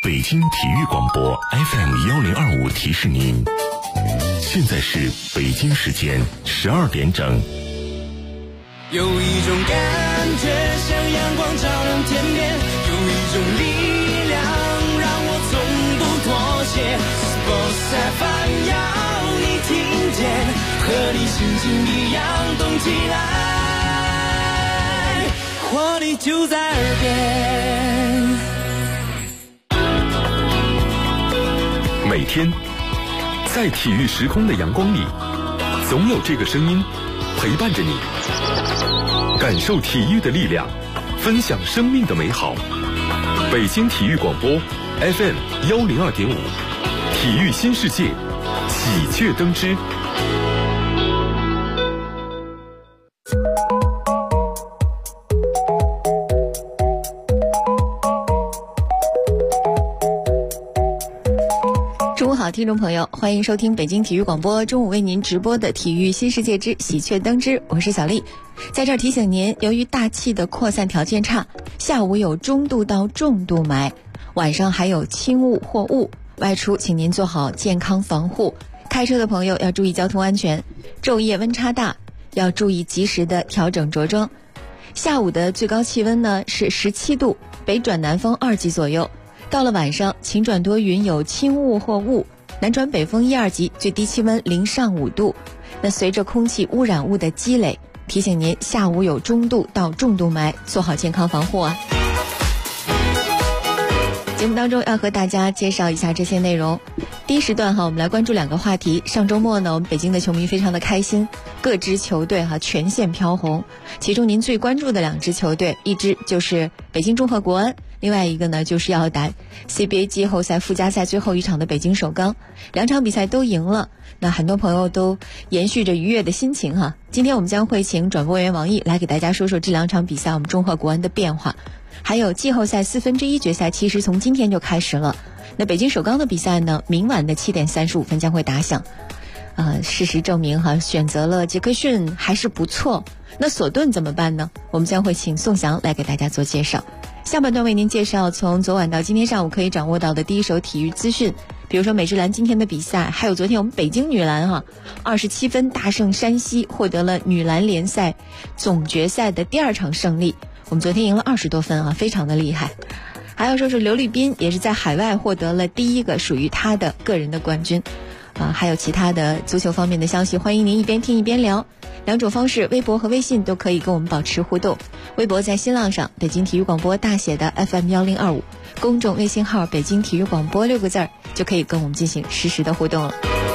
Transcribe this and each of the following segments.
北京体育广播 FM1025提示您，现在是北京时间12点整。 有一种感觉像阳光照亮天边，有一种力量让我从不妥协。Sports FM 要你听见，和你心情一样动起来，活力就在耳边。 每天在体育时空的阳光里，总有这个声音陪伴着你，感受体育的力量，分享生命的美好。北京体育广播 FM102.5，体育新世界，喜鹊登枝。 中午好，听众朋友，欢迎收听北京体育广播中午为您直播的体育新世界之喜鹊登枝，我是小丽。在这儿提醒您，由于大气的扩散条件差，下午有中度到重度霾，晚上还有轻雾或雾，外出请您做好健康防护，开车的朋友要注意交通安全，昼夜温差大，要注意及时的调整着装。下午的最高气温呢是17度，北转南风2级左右。到了晚上，晴转多云，有轻雾或雾，南转北风1、2级，最低气温0上5度。那随着空气污染物的积累，提醒您下午有中度到重度霾，做好健康防护啊。节目当中要和大家介绍一下这些内容。第一时段我们来关注2个话题。上周末呢，我们北京的球迷非常的开心，各支球队全线飘红。其中您最关注的2支球队，一支就是北京中赫国安，另外一个呢就是要打 CBA 季后赛附加赛最后一场的北京首钢。2场比赛都赢了，那很多朋友都延续着愉悦的心情今天我们将会请转播员王毅来给大家说说这2场比赛我们中赫国安的变化，还有季后赛1/4决赛其实从今天就开始了。那北京首钢的比赛呢，明晚的7点35分将会打响。事实证明选择了杰克逊还是不错。那索顿怎么办呢？我们将会请宋翔来给大家做介绍。下半段为您介绍从昨晚到今天上午可以掌握到的第一手体育资讯，比如说美职篮今天的比赛，还有昨天我们北京女篮27分大胜山西，获得了女篮联赛总决赛的第2场胜利。我们昨天赢了20多分非常的厉害。还要说是刘立斌也是在海外获得了第1个属于他的个人的冠军。还有其他的足球方面的消息，欢迎您一边听一边聊。2种方式，微博和微信都可以跟我们保持互动。微博在新浪上北京体育广播大写的 FM1025， 公众微信号北京体育广播6个字就可以跟我们进行实时的互动了。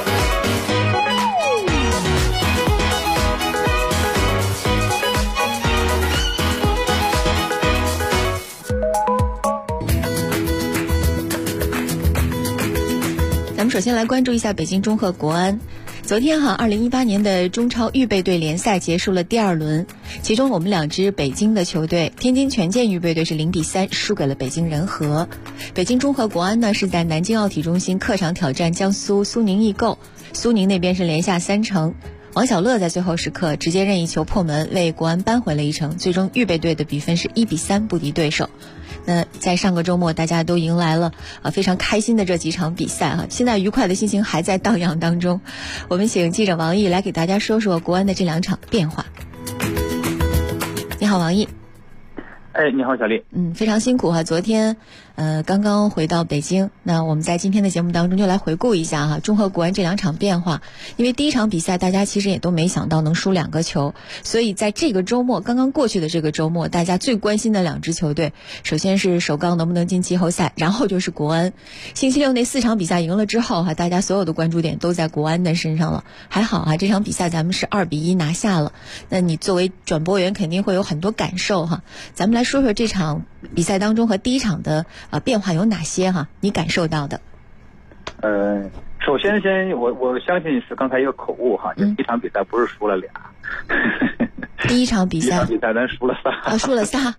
咱们首先来关注一下北京中赫国安。昨天2018年的中超预备队联赛结束了第2轮，其中我们2支北京的球队，天津权健预备队是0比3输给了北京人和。北京中赫国安呢是在南京奥体中心客场挑战江苏苏宁易购，苏宁那边是连下3城。王小乐在最后时刻直接任意球破门，为国安扳回了1城，最终预备队的比分是1比3不敌对手。那在上个周末大家都迎来了非常开心的这几场比赛现在愉快的心情还在荡漾当中。我们请记者王毅来给大家说说国安的这2场变化。你好，王毅。 你好，小丽。 非常辛苦昨天刚刚回到北京，那我们在今天的节目当中就来回顾一下中赫国安这2场变化。因为第1场比赛大家其实也都没想到能输2个球，所以在这个周末刚刚过去的这个周末，大家最关心的2支球队，首先是首钢能不能进季后赛，然后就是国安。星期六那4场比赛赢了之后大家所有的关注点都在国安的身上了。还好这场比赛咱们是2比1拿下了，那你作为转播员肯定会有很多感受咱们来说说这场比赛当中和第1场的变化有哪些你感受到的？ 首先我相信是刚才一个口误这1场比赛不是输了2。 第1场比赛咱输了3。 输了3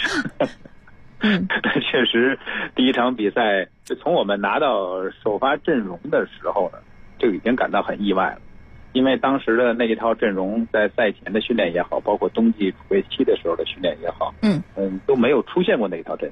确实第1场比赛就从我们拿到首发阵容的时候呢，就已经感到很意外了。因为当时的那一套阵容在赛前的训练也好，包括冬季储备期的时候的训练也好，都没有出现过那一套阵容。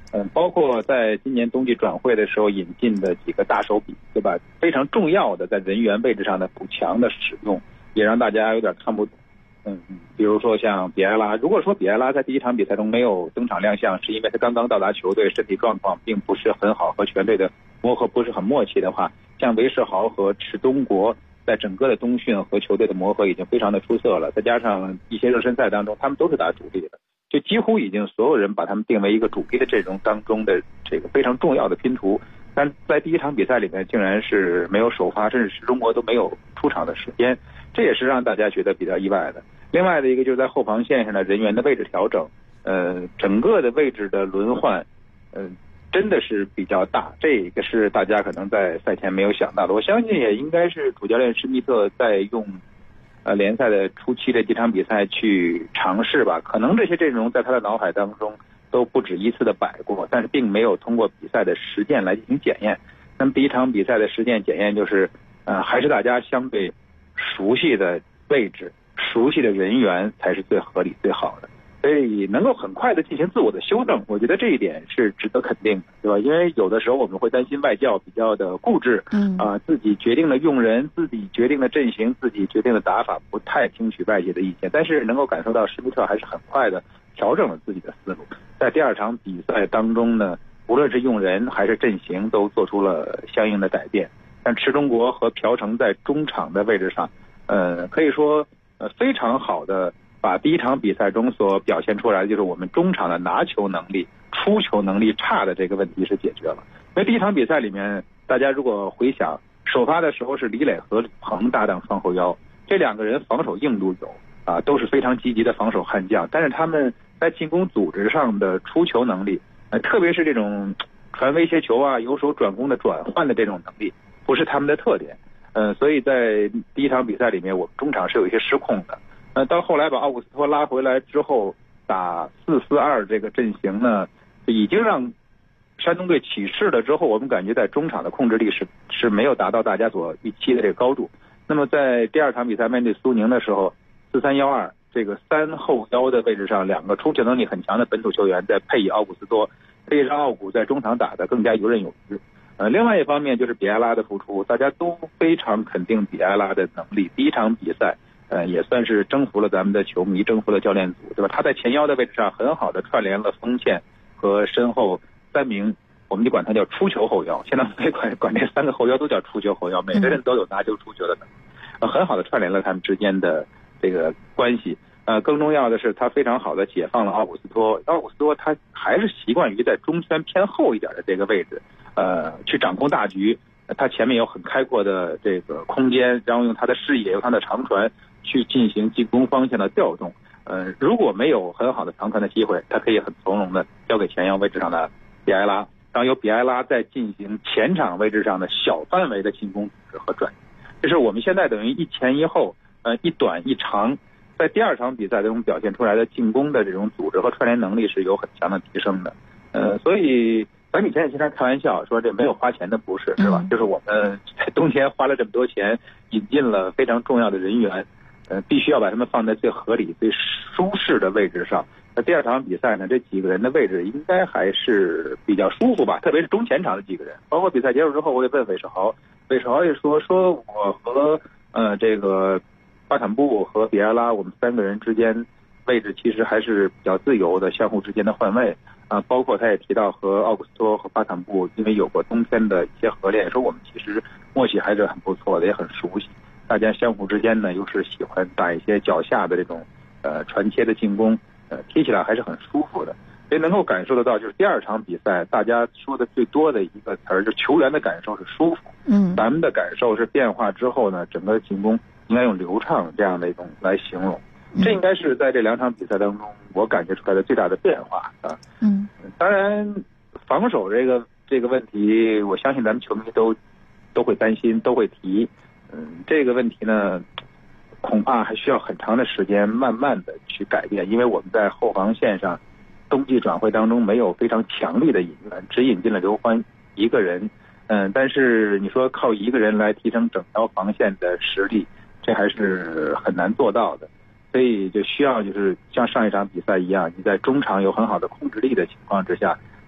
包括在今年冬季转会的时候引进的几个大手笔，对吧？非常重要的在人员位置上的补强的使用，也让大家有点看不懂。比如说像比埃拉，如果说比埃拉在第一场比赛中没有登场亮相，是因为他刚刚到达球队，身体状况并不是很好，和全队的磨合不是很默契的话，像韦世豪和池东国在整个的冬训和球队的磨合已经非常的出色了，再加上一些热身赛当中他们都是打主力的，就几乎已经所有人把他们定为一个主力的阵容当中的这个非常重要的拼图，但在第一场比赛里面竟然是没有首发，甚至是中国都没有出场的时间，这也是让大家觉得比较意外的。另外的一个就是在后防线上的人员的位置调整，整个的位置的轮换，真的是比较大，这个是大家可能在赛前没有想到的。我相信也应该是主教练施密特在用联赛的初期的几场比赛去尝试吧，可能这些阵容在他的脑海当中都不止一次的摆过，但是并没有通过比赛的实践来进行检验。那么第一场比赛的实践检验就是还是大家相对熟悉的位置、熟悉的人员才是最合理最好的，所以能够很快的进行自我的修正，我觉得这一点是值得肯定的，对吧？因为有的时候我们会担心外教比较的固执，自己决定了用人，自己决定了阵型，自己决定了打法，不太听取外界的意见。但是能够感受到施密特还是很快的调整了自己的思路，在第二场比赛当中呢，无论是用人还是阵型都做出了相应的改变。但池中国和朴成在中场的位置上，可以说非常好的把第一场比赛中所表现出来的就是我们中场的拿球能力、出球能力差的这个问题是解决了。因为第一场比赛里面，大家如果回想，首发的时候是李磊和李鹏搭档双后腰，这两个人防守硬度有都是非常积极的防守悍将，但是他们在进攻组织上的出球能力，特别是这种传威胁球由守转攻的转换的这种能力，不是他们的特点。所以在第一场比赛里面，我们中场是有一些失控的。到后来把奥古斯托拉回来之后，打4-4-2这个阵型呢，已经让山东队起势了之后，我们感觉在中场的控制力是没有达到大家所预期的这个高度。那么在第二场比赛面对苏宁的时候，4-3-1-2这个3后腰的位置上，两个出球能力很强的本土球员再配以奥古斯托，可以让奥古在中场打得更加游刃有余。另外一方面就是比埃拉的付出，大家都非常肯定比埃拉的能力。第一场比赛也算是征服了咱们的球迷，征服了教练组，对吧？他在前腰的位置上很好的串联了锋线和身后3名，我们就管他叫出球后腰，现在我们管这3个后腰都叫出球后腰，每个人都有拿球出球的能力，很好的串联了他们之间的这个关系。更重要的是他非常好的解放了奥古斯托，他还是习惯于在中圈偏后一点的这个位置去掌控大局，他前面有很开阔的这个空间，然后用他的视野，用他的长传去进行进攻方向的调动。如果没有很好的长传的机会，他可以很从容的交给前腰位置上的比埃拉，然后由比埃拉再进行前场位置上的小范围的进攻组织和转移。这是我们现在等于一前一后，一短一长，在第二场比赛中表现出来的进攻的这种组织和串联能力是有很强的提升的。所以咱们以前也经常开玩笑说这没有花钱的不是，是吧？就是我们在冬天花了这么多钱，引进了非常重要的人员，必须要把他们放在最合理、最舒适的位置上。那第二场比赛呢，这几个人的位置应该还是比较舒服吧，特别是中前场的几个人。包括比赛结束之后，我也问韦世豪也说我和这个巴坎布和比埃拉，我们3个人之间位置其实还是比较自由的，相互之间的换位包括他也提到和奥古斯托和巴坎布因为有过冬天的一些合练，说我们其实默契还是很不错的，也很熟悉，大家相互之间呢又是喜欢打一些脚下的这种传切的进攻，踢起来还是很舒服的。所以能够感受得到，就是第二场比赛大家说的最多的一个词儿，就是球员的感受是舒服。咱们的感受是变化之后呢，整个进攻应该用流畅这样的一种来形容。这应该是在这2场比赛当中我感觉出来的最大的变化当然防守这个问题，我相信咱们球迷都会担心，都会提。这个问题呢，恐怕还需要很长的时间慢慢的去改变，因为我们在后防线上冬季转会当中没有非常强力的引援，只引进了刘欢一个人。但是你说靠一个人来提升整条防线的实力，这还是很难做到的。所以就需要就是像上一场比赛一样，你在中场有很好的控制力的情况之下，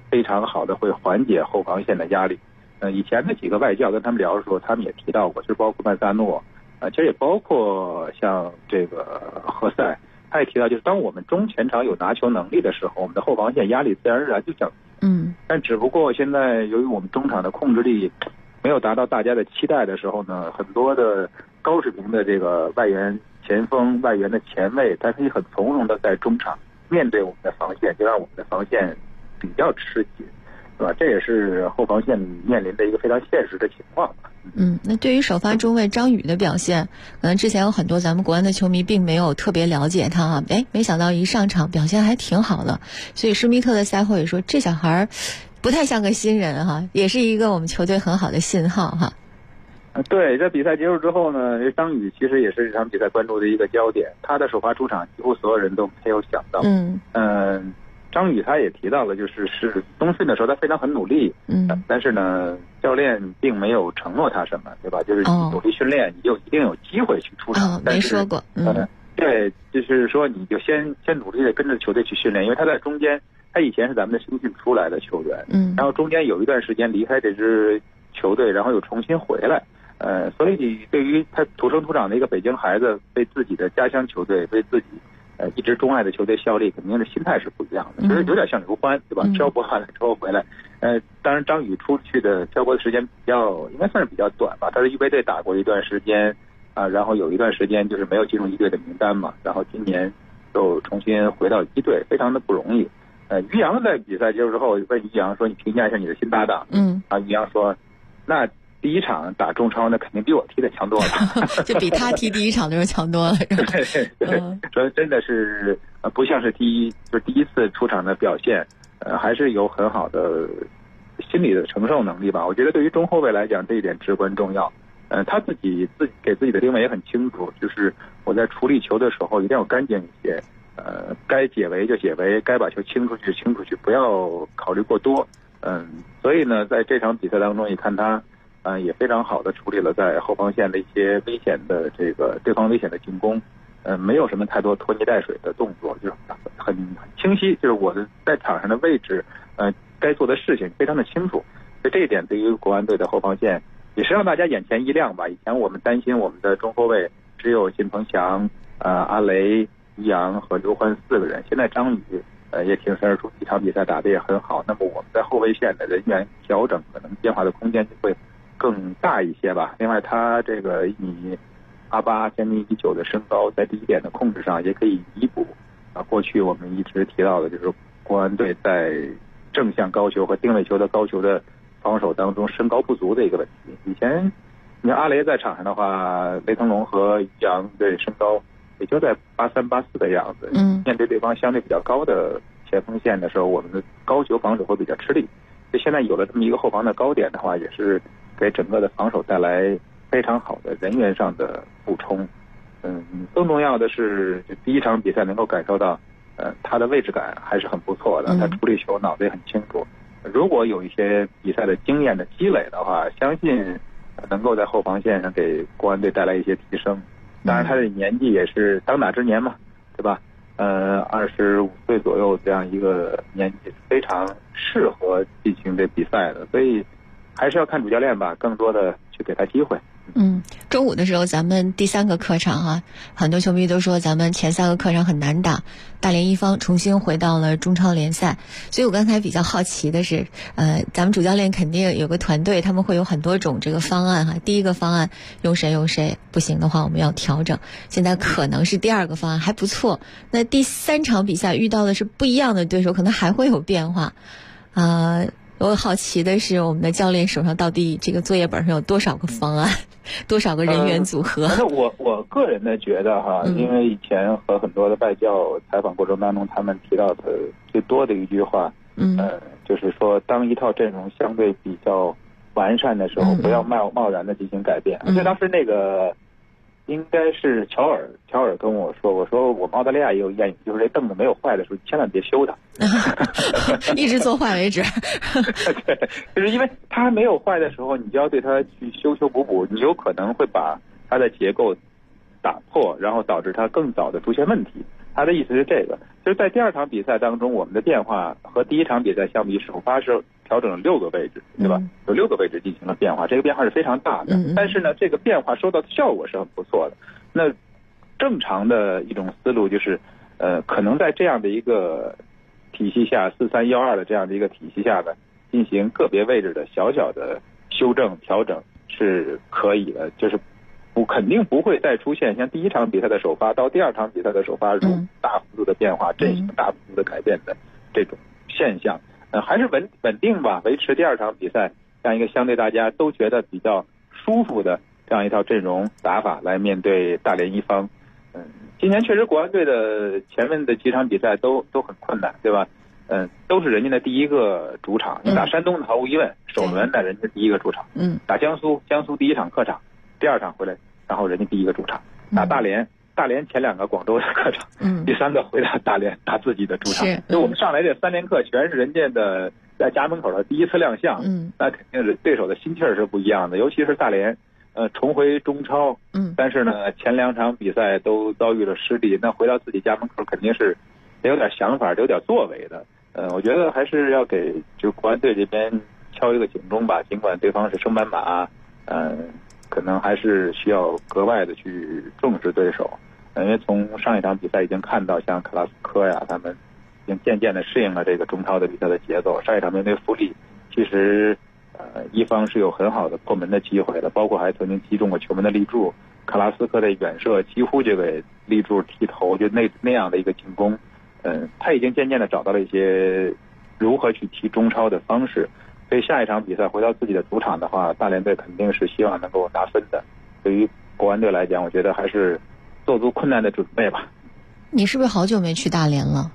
非常好的会缓解后防线的压力。以前的几个外教跟他们聊的时候，他们也提到过，就包括曼萨诺，其实也包括像这个何塞，他也提到，就是当我们中前场有拿球能力的时候，我们的后防线压力自然而然就降低。但只不过现在由于我们中场的控制力没有达到大家的期待的时候呢，很多的高水平的这个外援前锋、外援的前卫，他可以很从容的在中场面对我们的防线，就让我们的防线比较吃紧，是吧？这也是后防线面临的一个非常现实的情况吧。 那对于首发中卫张宇的表现，可能之前有很多咱们国安的球迷并没有特别了解他啊，没想到一上场表现还挺好的，所以施密特的赛后也说这小孩不太像个新人哈，也是一个我们球队很好的信号哈。 对，在比赛结束之后呢，张宇其实也是这场比赛关注的一个焦点，他的首发出场几乎所有人都没有想到。张宇他也提到了，就是冬训的时候他非常很努力，但是呢，教练并没有承诺他什么，对吧？就是你努力训练，你就一定有机会去出场。 没说过。 对，就是说你就先努力的跟着球队去训练，因为他在中间，他以前是咱们的青训出来的球员，然后中间有一段时间离开这支球队，然后又重新回来，所以对于他土生土长的一个北京孩子，为自己的家乡球队，为自己一直钟爱的球队效力，肯定的心态是不一样的，其实有点像刘欢，对吧？漂泊完了之后回来，当然张宇出去的漂泊的时间应该算是比较短吧，他在预备队打过一段时间然后有一段时间就是没有进入一队的名单嘛，然后今年又重新回到一队，非常的不容易。于洋在比赛结束之后问于洋说：“你评价一下你的新搭档。”于洋说：“那第一场打中超，那肯定比我踢的强多了， 就比他踢第一场的时候强多了。” 对，说真的是不像是第一次出场的表现，还是有很好的心理的承受能力吧。我觉得对于中后卫来讲，这一点至关重要。他自己给自己的定位也很清楚，就是我在处理球的时候一定要干净一些，该解围就解围，该把球清出去清出去，不要考虑过多。所以呢，在这场比赛当中，也看他也非常好的处理了在后防线的一些危险的这个对方危险的进攻，没有什么太多拖泥带水的动作，就是很清晰，就是我的在场上的位置，该做的事情非常的清楚。所以这一点对于国安队的后防线也是让大家眼前一亮吧。以前我们担心我们的中后卫只有金鹏翔、阿雷、于洋和刘欢4个人，现在张宇也挺身而出，一场比赛打得也很好。那么我们在后卫线的人员调整可能变化的空间就会更大一些吧。另外他这个1.88米将近1.9的身高，在第一点的控制上也可以弥补过去我们一直提到的就是国安队在正向高球和定位球的高球的防守当中身高不足的一个问题。以前你看阿雷在场上的话，雷腾龙和于洋对身高也就在83、84的样子，面对对方相对比较高的前锋线的时候，我们的高球防守会比较吃力。所以现在有了这么一个后防的高点的话，也是给整个的防守带来非常好的人员上的补充。更重要的是第一场比赛能够感受到他的位置感还是很不错的，他处理球脑子也很清楚。如果有一些比赛的经验的积累的话，相信能够在后防线上给国安队带来一些提升。当然他的年纪也是当打之年嘛，对吧？25岁左右这样一个年纪非常适合进行这比赛的，所以还是要看主教练吧，更多的去给他机会。 中午的时候咱们第3个客场很多球迷都说咱们前3个客场很难打，大连一方重新回到了中超联赛。所以我刚才比较好奇的是咱们主教练肯定有个团队，他们会有很多种这个方案第一个方案用谁，不行的话我们要调整，现在可能是第2个方案还不错，那第3场比赛遇到的是不一样的对手，可能还会有变化我好奇的是我们的教练手上到底这个作业本上有多少个方案，多少个人员组合。 反正我个人的觉得因为以前和很多的外教采访过程当中，他们提到的最多的一句话就是说当一套阵容相对比较完善的时候，不要贸然的进行改变。而且当时那个应该是乔尔跟我说我们澳大利亚也有谚语，就是这凳子没有坏的时候千万别修它一直做坏为止对，就是因为它没有坏的时候，你就要对它去修补，你有可能会把它的结构打破，然后导致它更早的出现问题。 他的意思是这个，就是在第二场比赛当中，我们的变化和第一场比赛相比，首发是调整了6个位置，对吧？有6个位置进行了变化，这个变化是非常大的。但是呢，这个变化收到的效果是很不错的。那正常的一种思路就是，可能在这样的一个体系下，4312的这样的一个体系下呢，进行个别位置的小小的修正调整是可以的，就是肯定不会再出现像第一场比赛的首发到第二场比赛的首发如大幅度的变化、阵型大幅度的改变的这种现象。还是稳定吧，维持第二场比赛这样一个相对大家都觉得比较舒服的这样一套阵容打法来面对大连一方。今年确实国安队的前面的几场比赛都很困难，对吧？都是人家的第一个主场。你打山东毫无疑问，首轮在人家第一个主场。打江苏第一场客场，第二场回来，然后人家第一个主场。打大连前2个广州的客场，第3个回到大连打自己的主场。就我们上来这3连客全是人家的在家门口的第一次亮相，那肯定是对手的心气儿是不一样的，尤其是大连。重回中超，但是呢，前2场比赛都遭遇了失利，那回到自己家门口肯定是得有点想法，得有点作为的。我觉得还是要给就国安队这边敲一个警钟吧，尽管对方是升班马，可能还是需要格外的去重视对手，因为从上一场比赛已经看到，像克拉斯科呀，他们已经渐渐的适应了这个中超的比赛的节奏。上一场面对富力，其实一方是有很好的破门的机会的，包括还曾经击中过球门的立柱，克拉斯科的远射几乎就给立柱踢头，就那样的一个进攻。他已经渐渐的找到了一些如何去踢中超的方式，所以下一场比赛回到自己的主场的话，大连队肯定是希望能够拿分的。对于国安队来讲，我觉得还是做足困难的准备吧。 你是不是好久没去大连了？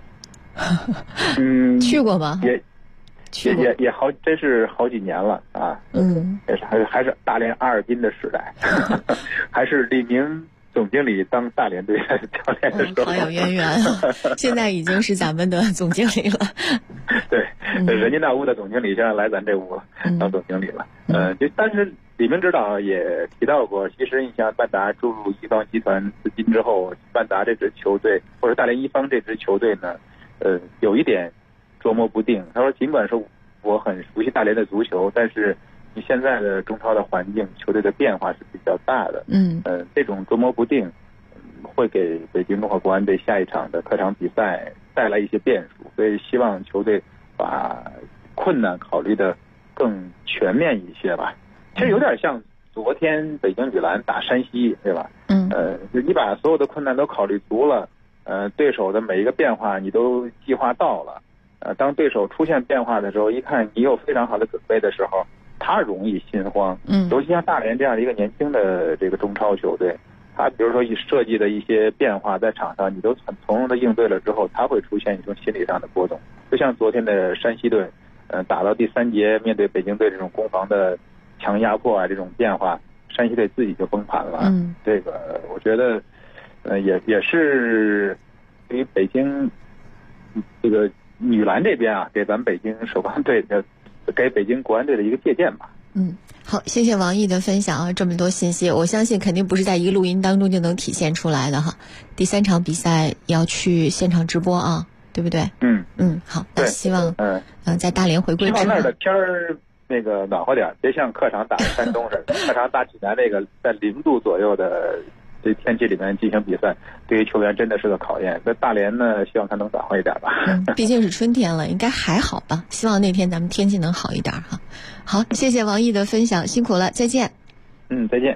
去过吧？ 也好，真是好几年了啊。也是还是大连阿尔滨的时代，还是李明总经理当大连队的教练的时候， 好有渊源啊！现在已经是咱们的总经理了。 对，人家那屋的总经理现在来咱这屋了，当总经理了。但是李明指导也提到过，其实你像万达注入一方集团资金之后，万达这支球队或者大连一方这支球队呢，有一点捉摸不定。他说，尽管说我很熟悉大连的足球，但是你现在的中超的环境，球队的变化是比较大的。这种捉摸不定，会给北京东方国安队下一场的客场比赛带来一些变数。所以希望球队把困难考虑的更全面一些吧。其实有点像昨天北京女篮打山西，对吧？就你把所有的困难都考虑足了，对手的每一个变化你都计划到了。当对手出现变化的时候，一看你有非常好的准备的时候，他容易心慌。尤其像大连这样的一个年轻的这个中超球队，他比如说设计的一些变化在场上，你都很从容的应对了之后，他会出现一种心理上的波动。就像昨天的山西队，打到第3节，面对北京队这种攻防的强压迫啊，这种变化，山西队自己就崩盘了。这个我觉得，也是对于北京这个女篮这边啊，给咱们北京首钢队的，给北京国安队的一个借鉴吧。 好，谢谢王毅的分享啊，这么多信息，我相信肯定不是在一个录音当中就能体现出来的哈。第3场比赛要去现场直播啊，对不对？好，那希望在大连回归之后， 希望那儿的天儿那个暖和点，别像客场打山东似的，客场打济南那个在0度左右的这天气里面进行比赛，对于球员真的是个考验。在大连呢，希望他能暖和一点吧。 毕竟是春天了，应该还好吧？希望那天咱们天气能好一点哈。好，谢谢王毅的分享，辛苦了，再见。 再见。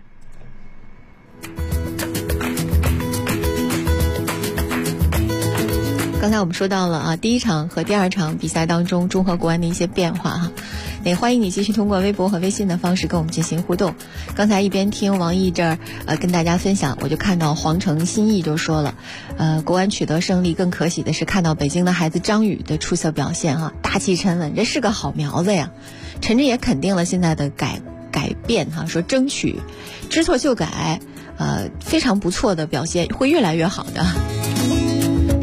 刚才我们说到了啊，第1场和第2场比赛当中中赫国安的一些变化哈，也欢迎你继续通过微博和微信的方式跟我们进行互动。刚才一边听王毅这儿跟大家分享，我就看到黄城新义就说了，国安取得胜利，更可喜的是看到北京的孩子张宇的出色表现哈，大气沉稳，这是个好苗子呀。陈真也肯定了现在的改变哈，说争取知错就改，非常不错的表现，会越来越好的。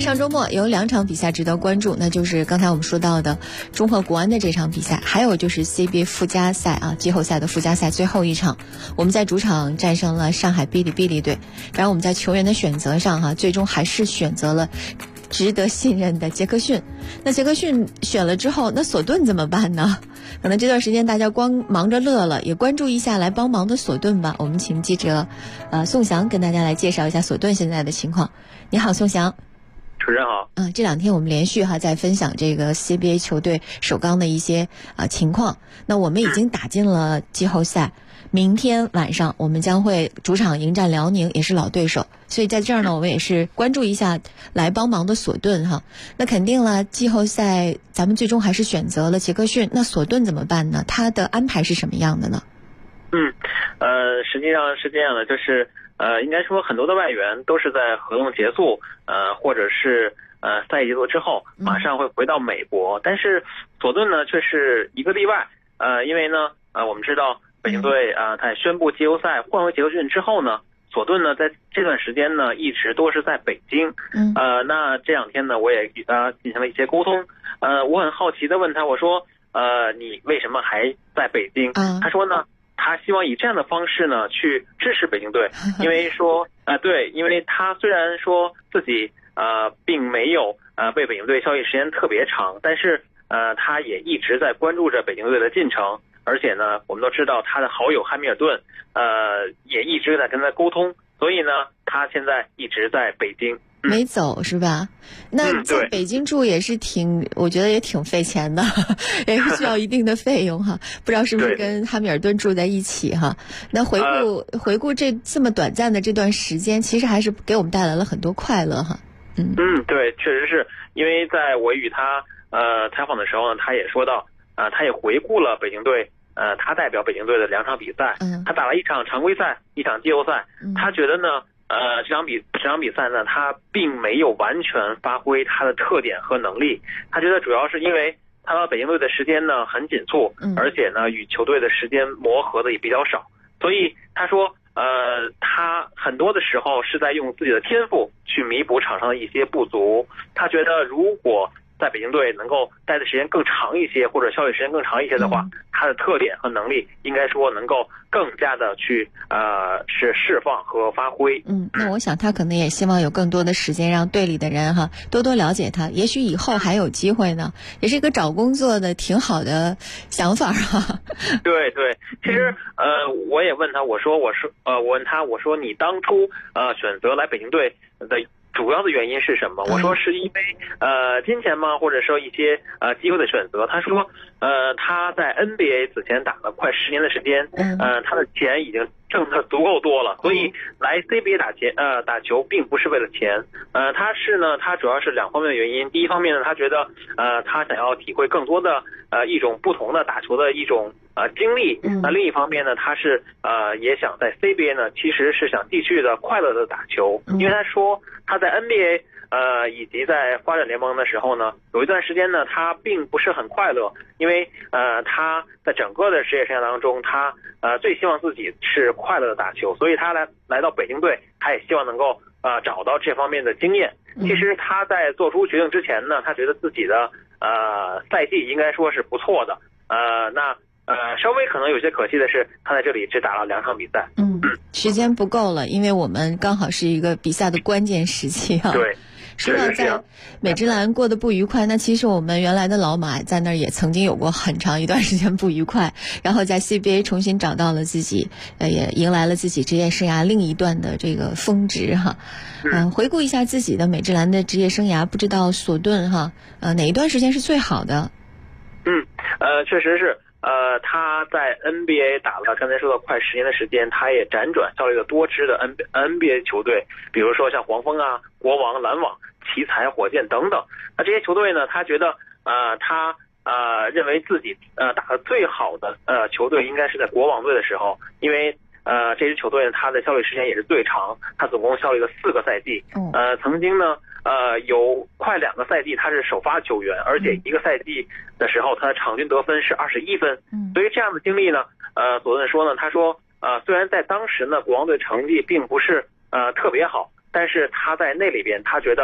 上周末有2场比赛值得关注，那就是刚才我们说到的中赫国安的这场比赛，还有就是 CBA 附加赛季后赛的附加赛最后一场，我们在主场战胜了上海哔哩哔哩队。然后我们在球员的选择上最终还是选择了值得信任的杰克逊。那杰克逊选了之后，那索顿怎么办呢？可能这段时间大家光忙着乐了，也关注一下来帮忙的索顿吧。我们请记者宋翔跟大家来介绍一下索顿现在的情况。你好，宋翔。 主持人好。 这2天我们连续在分享这个 CBA 球队首钢的一些情况。那我们已经打进了季后赛，明天晚上我们将会主场迎战辽宁，也是老对手，所以在这儿呢，我们也是关注一下来帮忙的索顿哈。那肯定了，季后赛咱们最终还是选择了杰克逊，那索顿怎么办呢？他的安排是什么样的呢？ 实际上是这样的，就是应该说很多的外援都是在合同结束或者是赛季结束之后马上会回到美国，但是索顿呢却是一个例外。因为呢我们知道北京队在宣布季后赛换回杰克逊之后呢，索顿呢在这段时间呢一直都是在北京。那这2天呢我也与他进行了一些沟通。我很好奇的问他，我说你为什么还在北京？他说呢他希望以这样的方式呢去支持北京队，因为说因为他虽然说自己并没有被北京队效力时间特别长，但是他也一直在关注着北京队的进程，而且呢我们都知道他的好友汉密尔顿也一直在跟他沟通，所以呢他现在一直在北京。 没走是吧？那在北京住也是我觉得也挺费钱的，也是需要一定的费用哈。不知道是不是跟汉密尔顿住在一起哈？那回顾这么短暂的这段时间，其实还是给我们带来了很多快乐哈。 对，确实是因为在我与他采访的时候呢，他也说到他也回顾了北京队他代表北京队的2场比赛，他打了1场常规赛，1场季后赛。他觉得呢这场比赛呢他并没有完全发挥他的特点和能力，他觉得主要是因为他到北京队的时间呢很紧促，而且呢与球队的时间磨合的也比较少，所以他说他很多的时候是在用自己的天赋去弥补场上的一些不足。他觉得如果在北京队能够待的时间更长一些，或者效力时间更长一些的话，他的特点和能力应该说能够更加的去是释放和发挥。 那我想他可能也希望有更多的时间让队里的人多多了解他，也许以后还有机会呢，也是一个找工作的挺好的想法哈。 对，其实我也问他，我问他我说你当初选择来北京队的主要的原因是什么？我说是因为金钱吗？或者说一些机会的选择？他说他在 NBA 此前打了快10年的时间，他的钱已经挣得足够多了，所以来 CBA 打球并不是为了钱。他主要是2方面的原因。第一方面呢，他觉得他想要体会更多的一种不同的打球的一种经历。那另一方面呢，他是也想在 CBA 呢其实是想继续的快乐的打球，因为他说他在 NBA以及在发展联盟的时候呢，有一段时间呢他并不是很快乐，因为他在整个的职业生涯当中，他最希望自己是快乐的打球，所以他来到北京队，他也希望能够找到这方面的经验。其实他在做出决定之前呢，他觉得自己的赛季应该说是不错的。稍微可能有些可惜的是，他在这里只打了2场比赛。 时间不够了，因为我们刚好是一个比赛的关键时期啊。 对。 说到在美职篮过得不愉快，那其实我们原来的老马在那儿也曾经有过很长一段时间不愉快，然后在 CBA 重新找到了自己，也迎来了自己职业生涯另一段的这个峰值哈。回顾一下自己的美职篮的职业生涯，不知道索顿哪一段时间是最好的？ 确实是。他在 NBA 打了刚才说的快10年的时间，他也辗转效力了多支的 NBA 球队，比如说像黄蜂国王、篮网、奇才、火箭等等。那这些球队呢，他觉得他认为自己打得最好的球队应该是在国王队的时候，因为这支球队他的效力时间也是最长，他总共效力了4个赛季。曾经呢有快2个赛季他是首发球员，而且1个赛季的时候他的场均得分是21分。所以这样的经历呢，索顿说呢，他说虽然在当时呢国王队成绩并不是特别好，但是他在那里边他觉得他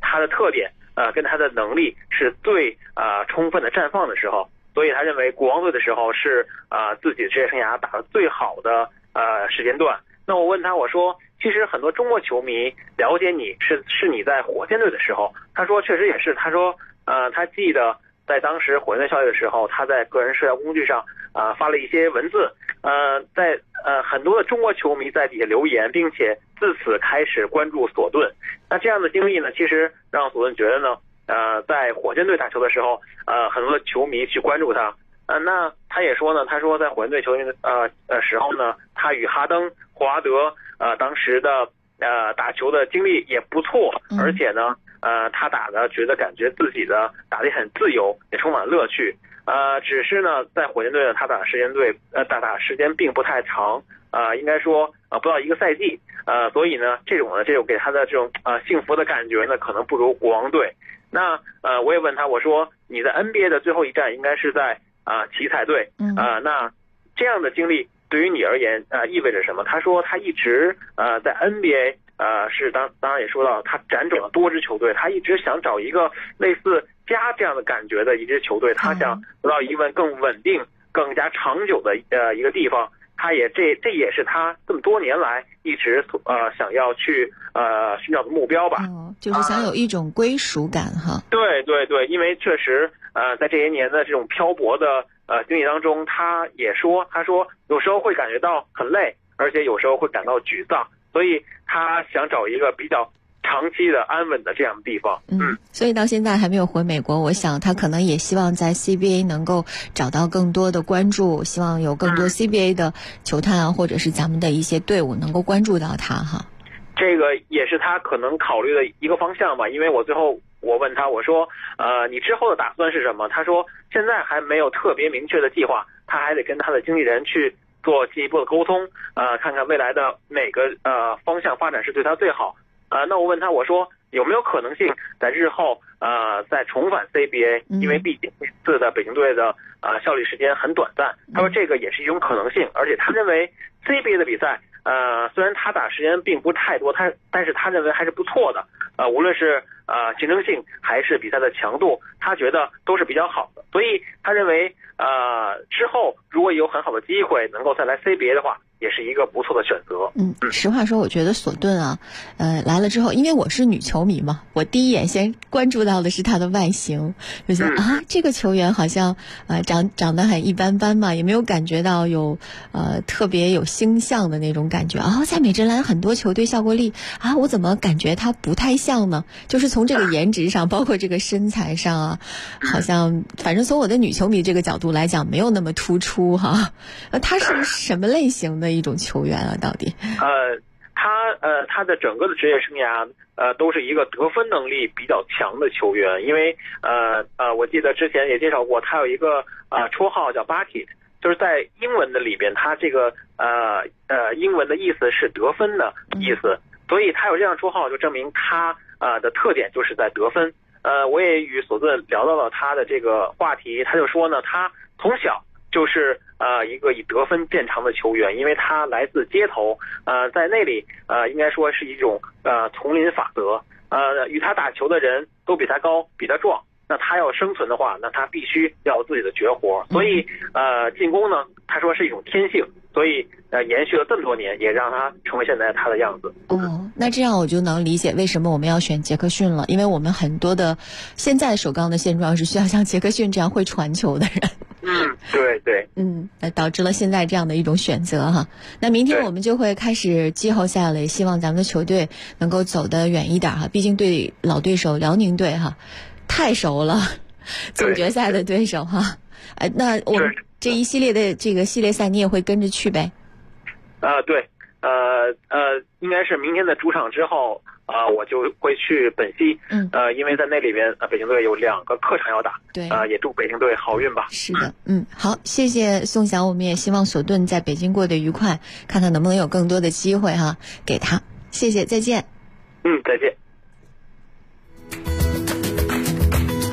他的特点跟他的能力是最充分的绽放的时候，所以他认为国王队的时候是自己职业生涯打得最好的时间段。那我问他，我说其实很多中国球迷了解你是你在火箭队的时候，他说确实也是，他说他记得在当时火箭队效力的时候，他在个人社交工具上发了一些文字，在很多的中国球迷在底下留言，并且自此开始关注索顿。那这样的经历呢，其实让索顿觉得呢在火箭队打球的时候很多的球迷去关注他。那他也说呢，他说在火箭队球员的时候呢，他与哈登、霍华德当时的打球的经历也不错，而且呢他打的觉得感觉自己的打得很自由，也充满乐趣。只是呢在火箭队呢他打时间并不太长，应该说不到1个赛季，所以呢这种给他的这种幸福的感觉呢可能不如国王队。那我也问他，我说你在 NBA 的最后一站应该是在奇才队，那这样的经历对于你而言意味着什么？他说他一直在 NBA是当然也说到他辗转了多支球队，他一直想找一个类似家这样的感觉的一支球队，他想得到一个更稳定更加长久的一个地方。他也这也是他这么多年来一直想要去寻找的目标吧。 就是想有一种归属感哈。 对对对，因为确实在这些年的这种漂泊的经历当中，他说有时候会感觉到很累，而且有时候会感到沮丧，所以他想找一个比较长期的安稳的这样的地方。 所以到现在还没有回美国，我想他可能也希望在 CBA 能够找到更多的关注，希望有更多 CBA 的球探或者是咱们的一些队伍能够关注到他哈。 这个也是他可能考虑的一个方向吧，因为我问他，我说你之后的打算是什么？他说现在还没有特别明确的计划，他还得跟他的经纪人去做进一步的沟通，看看未来的哪个方向发展是对他最好。那我问他，我说有没有可能性在日后再重返 CBA， 因为毕竟这次的北京队的效力时间很短暂。他说这个也是一种可能性，而且他认为 CBA 的比赛虽然他打时间并不太多，但是他认为还是不错的，无论是竞争性还是比赛的强度，他觉得都是比较好的。所以他认为之后如果有很好的机会能够再来 CBA 的话，也是一个不错的选择。 实话说，我觉得索顿来了之后，因为我是女球迷嘛，我第一眼先关注到的是他的外形，就觉得这个球员好像长得很一般般嘛，也没有感觉到有特别有星象的那种感觉。在美职篮很多球队效过力我怎么感觉他不太像呢？就是从这个颜值上，包括这个身材上好像反正从我的女球迷这个角度来讲，没有那么突出哈。他是什么类型的一种球员到底？ 他的整个的职业生涯都是一个得分能力比较强的球员，因为我记得之前也介绍过，他有一个绰号叫 bucket， 就是在英文的里边，他这个英文的意思是得分的意思，所以他有这样绰号，就证明他的特点就是在得分。我也与索顿聊到了他的这个话题，他就说呢，他从小就是一个以得分见长的球员，因为他来自街头，在那里应该说是一种丛林法则，与他打球的人都比他高比他壮，那他要生存的话，那他必须要有自己的绝活，所以进攻呢，他说是一种天性，所以延续了这么多年，也让他成为现在他的样子。 那这样我就能理解为什么我们要选杰克逊了，因为我们很多的现在首钢的现状是需要像杰克逊这样会传球的人。 对对， 导致了现在这样的一种选择哈。那明天我们就会开始季后赛了，也希望咱们的球队能够走得远一点哈。毕竟对老对手辽宁队哈太熟了，总决赛的对手哈。那我们这一系列的这个系列赛你也会跟着去呗？对， 应该是明天的主场之后。我就会去本溪，因为在那里边，北京队有2个客场要打， 对， 也祝北京队好运吧。 是的，好，谢谢宋翔，我们也希望索顿在北京过得愉快，看他能不能有更多的机会哈，给他，谢谢，再见。 再见。 好，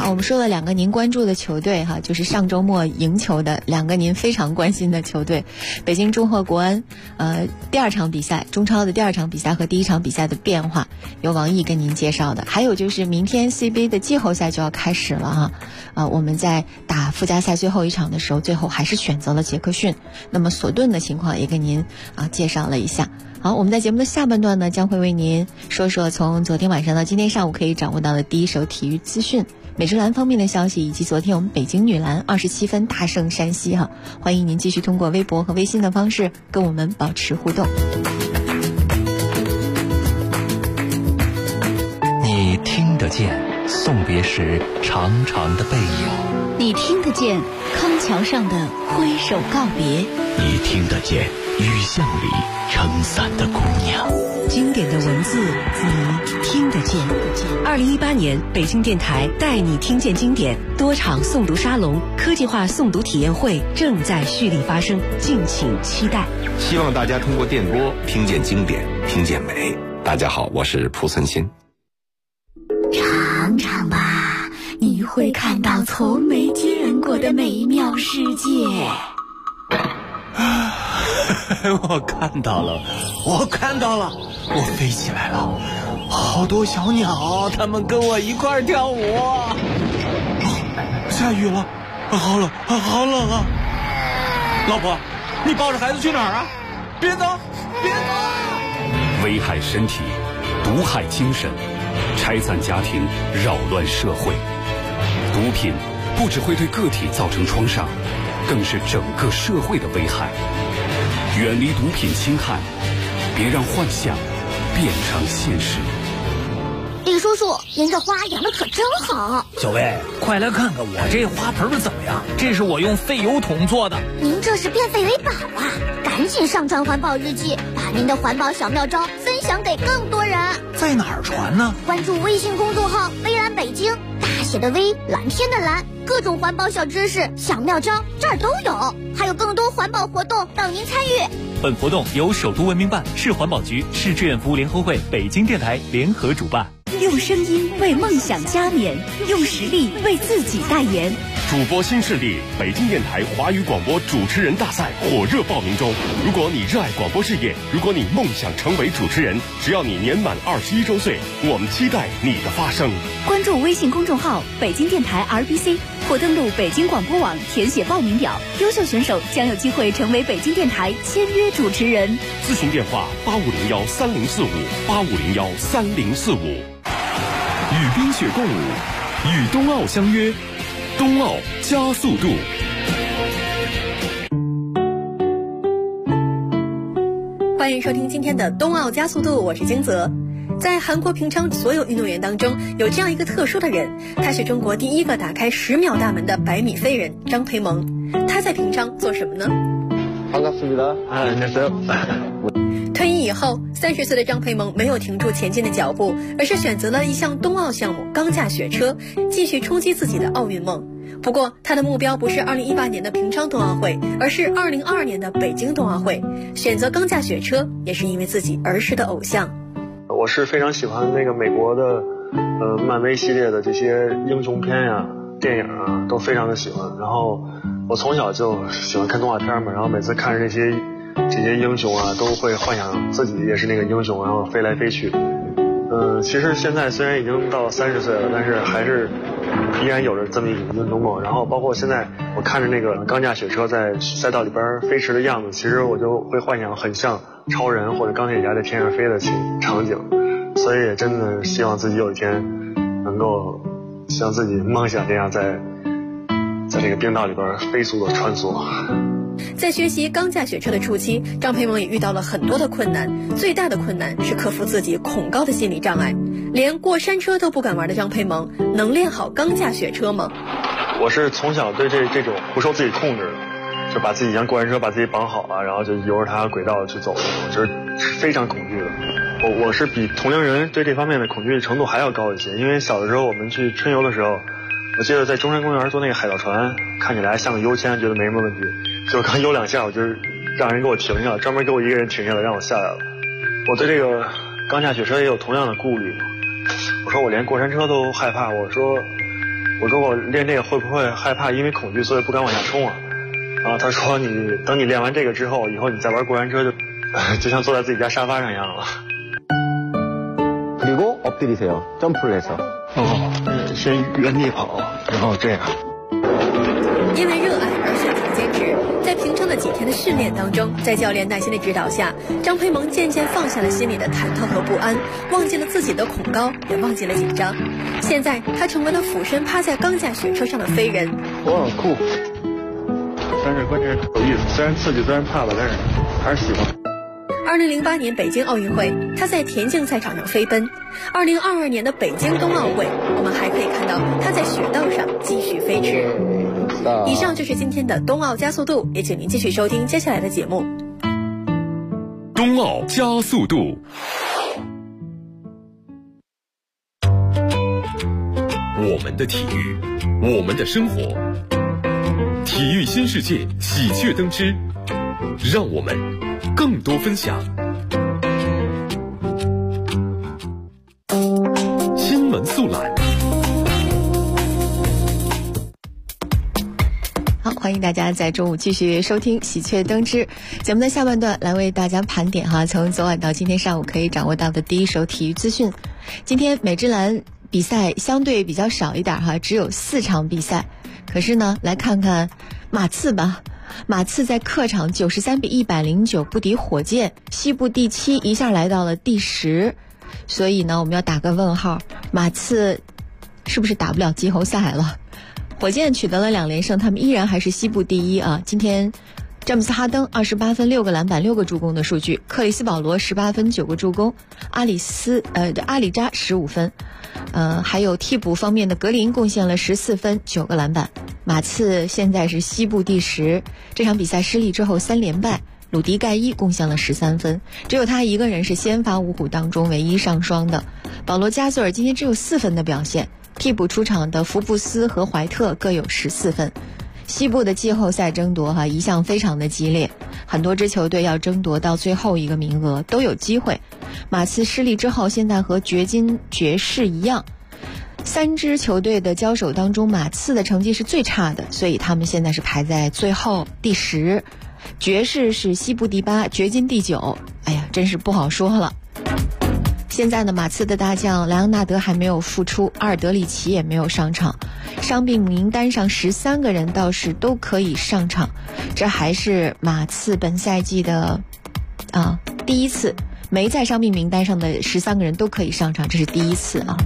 我们说了2个您关注的球队哈，就是上周末赢球的2个您非常关心的球队，北京中赫国安第2场比赛，中超的第2场比赛和第1场比赛的变化，由王毅跟您介绍的。还有就是明天 CBA 的季后赛就要开始了哈，我们在打附加赛最后1场的时候，最后还是选择了杰克逊。那么索顿的情况也跟您介绍了一下。好，我们在节目的下半段呢，将会为您说说从昨天晚上到今天上午可以掌握到的第一手体育资讯，美职篮方面的消息，以及昨天我们北京女篮27分大胜山西哈。欢迎您继续通过微博和微信的方式跟我们保持互动。 你听得见送别时长长的背影， 你听得见康桥上的挥手告别， 你听得见雨巷里撑伞的姑娘。 经典的文字你听得见。2018年北京电台带你听见经典多场诵读沙龙、科技化诵读体验会正在蓄力发生，敬请期待。 希望大家通过电波听见经典，听见美。大家好，我是蒲森新。 尝尝吧，你会看到从没见过的美妙世界。 我看到了，我飞起来了，好多小鸟，它们跟我一块儿跳舞。下雨了，好冷啊！老婆，你抱着孩子去哪儿啊？别走！ 危害身体，毒害精神，拆散家庭，扰乱社会。毒品不只会对个体造成创伤，更是整个社会的危害。远离毒品侵害，别让幻想变成现实。 李叔叔，您这花养得可真好。 小薇，快来看看我这花盆怎么样？这是我用废油桶做的。 您这是变废为宝啊！赶紧上传环保日记，把您的环保小妙招分享给更多人。 在哪儿传呢？ 关注微信公众号微蓝北京，大写的微，蓝天的蓝，各种环保小知识、小妙招这儿都有，还有更多环保活动等您参与。 本活动由首都文明办、市环保局、市志愿服务联合会、北京电台联合主办。 用声音为梦想加冕，用实力为自己代言。 主播新势力北京电台华语广播主持人大赛火热报名中。如果你热爱广播事业，如果你梦想成为主持人，只要你年满21周岁，我们期待你的发声。 关注微信公众号北京电台 RBC， 或登录北京广播网填写报名表，优秀选手将有机会成为北京电台签约主持人。 咨询电话85013045 85013045。 与冰雪共舞，与冬奥相约，冬奥加速度。 欢迎收听今天的冬奥加速度，我是金泽。在韩国平昌所有运动员当中，有这样一个特殊的人，他是中国第一个打开10秒大门的100米飞人张培萌。他在平昌做什么呢？退役以后，30岁的张培萌没有停住前进的脚步，而是选择了一项冬奥项目钢架雪车，继续冲击自己的奥运梦。不过他的目标不是2018年的平昌冬奥会，而是2022年的北京冬奥会。选择钢架雪车也是因为自己儿时的偶像。 我是非常喜欢那个美国的漫威系列的这些英雄片呀、电影啊，都非常的喜欢。然后我从小就喜欢看动画片嘛，然后每次看着这些英雄啊，都会幻想自己也是那个英雄，然后飞来飞去。其实现在虽然已经到30岁了，但是还是依然有着这么一种运动梦。然后包括现在我看着那个钢架雪车在赛道里边飞驰的样子，其实我就会幻想很像超人或者钢铁侠在天上飞的场景。所以也真的希望自己有一天能够像自己梦想这样在这个冰道里边飞速的穿梭。 在学习钢架雪车的初期，张培萌也遇到了很多的困难，最大的困难是克服自己恐高的心理障碍。连过山车都不敢玩的张培萌，能练好钢架雪车吗？ 我是从小对这种不受自己控制的，就把自己像过山车把自己绑好了，然后就由着它轨道去走，就是非常恐惧的。我是比同龄人对这方面的恐惧程度还要高一些，因为小的时候我们去春游的时候，我记得在中山公园坐那个海盗船，看起来像个悠签，觉得没什么问题，就刚游2下，我就让人给我停下了，专门给我一个人停下来让我下来了。我对这个钢架雪车也有同样的顾虑，我说我连过山车都害怕，我说我说我练这个会不会害怕因为恐惧所以不敢往下冲啊？他说等你练完这个之后，以后你再玩过山车就像坐在自己家沙发上一样了。 그리고 엎드리세요. 점프를 해서. 先原地跑，然后这样。 因为热爱而选择坚持，在平昌的几天的训练当中，在教练耐心的指导下，张培萌渐渐放下了心里的忐忑和不安，忘记了自己的恐高，也忘记了紧张。现在他成为了俯身趴在钢架雪车上的飞人。 哇，酷！但是关键是有意思，虽然刺激，虽然怕吧，但是还是喜欢。 2008年北京奥运会，他在田径赛场上飞奔；2022年的北京冬奥会，我们还可以看到他在雪道上继续飞驰。以上就是今天的冬奥加速度，也请您继续收听接下来的节目。 冬奥加速度。我们的体育，我们的生活，体育新世界喜鹊登之，让我们更多分享。新闻速览。 好，欢迎大家在中午继续收听喜鹊登之节目的下半段，来为大家盘点从昨晚到今天上午可以掌握到的第一手体育资讯。今天美职篮比赛相对比较少一点只有4场比赛，可是呢，来看看马刺吧。马刺在客场93比109不敌火箭，西部第7一下来到了第10，所以呢，我们要打个问号，马刺是不是打不了季后赛了？火箭取得了2连胜，他们依然还是西部第1啊。今天詹姆斯哈登28分6个篮板6个助攻的数据，克里斯保罗18分9个助攻，阿里扎15分，还有替补方面的格林贡献了14分9个篮板。马刺现在是西部第10，这场比赛失利之后3连败，鲁迪盖伊贡献了13分，只有他一个人是先发5虎当中唯一上双的。保罗加索尔今天只有4分的表现，替补出场的福布斯和怀特各有14分。西部的季后赛争夺一向非常的激烈，很多支球队要争夺到最后一个名额都有机会。马刺失利之后，现在和掘金、爵士一样，3支球队的交手当中，马刺的成绩是最差的，所以他们现在是排在最后第10，爵士是西部第8，掘金第9，哎呀，真是不好说了。现在呢，马刺的大将莱昂纳德还没有复出，阿尔德里奇也没有上场，伤病名单上13个人倒是都可以上场，这还是马刺本赛季的第一次，没在伤病名单上的13个人都可以上场，这是第一次啊。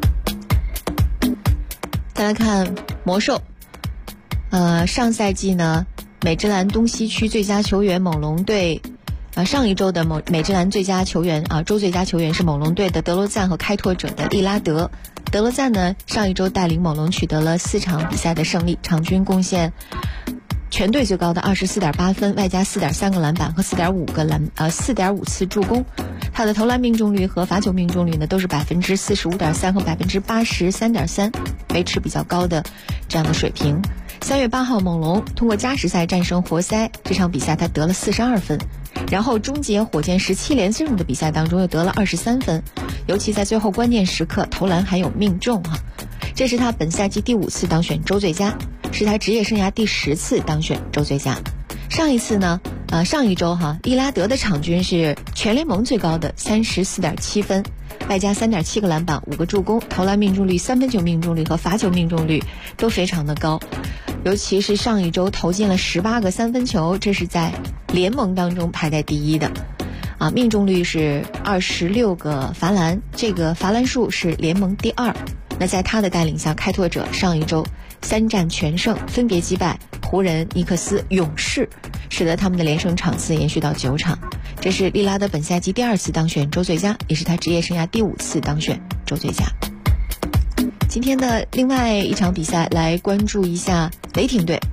再来看魔兽，上赛季呢，美职篮东西区最佳球员猛龙队。上一周的美职篮最佳球员周最佳球员是猛龙队的德罗赞和开拓者的利拉德。德罗赞呢，上一周带领猛龙取得了4场比赛的胜利，场均贡献全队最高的24.8分，外加4.3个篮板和4.5次助攻。他的投篮命中率和罚球命中率呢都是45.3%和83.3%，维持比较高的这样的水平。3月8号，猛龙通过加时赛战胜活塞，这场比赛他得了42分。然后终结火箭17连胜的比赛当中又得了23分，尤其在最后关键时刻投篮还有命中这是他本赛季第5次当选周最佳，是他职业生涯第10次当选周最佳。上一周利拉德的场均是全联盟最高的34.7分，外加3.7个篮板5个助攻，投篮命中率3分球命中率和罚球命中率都非常的高，尤其是上一周投进了18个3分球，这是在联盟当中排在第1的命中率是26个罚篮，这个罚篮数是联盟第2。那在他的带领下，开拓者上一周3战全胜，分别击败湖人、尼克斯、勇士，使得他们的连胜场次延续到9场。这是利拉德本赛季第2次当选周最佳，也是他职业生涯第5次当选周最佳。今天的另外一场比赛，来关注一下雷霆队。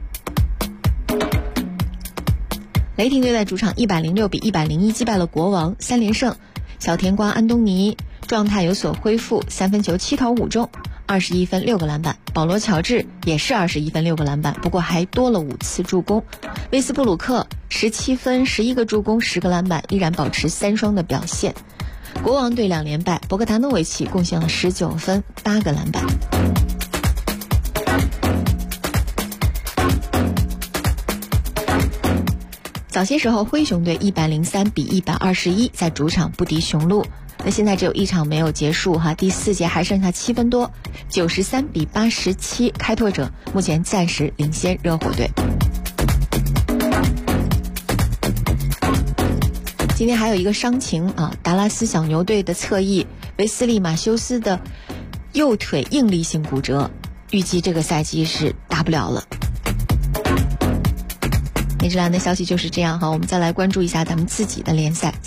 雷霆队在主场106比101击败了国王，3连胜。小甜瓜安东尼状态有所恢复，3分球7投5中，21分6个篮板。保罗乔治也是21分6个篮板，不过还多了5次助攻。威斯布鲁克17分11个助攻10个篮板，依然保持3双的表现。国王队2连败，博格达诺维奇贡献了19分8个篮板。 早些时候灰熊队103比121在主场不敌雄鹿，那现在只有一场没有结束哈，第4节还剩下7分多，93比87，开拓者目前暂时领先热火队。今天还有一个伤情啊，达拉斯小牛队的侧翼维斯利马修斯的右腿应力性骨折，预计这个赛季是打不了了。内之兰的消息就是这样哈，我们再来关注一下咱们自己的联赛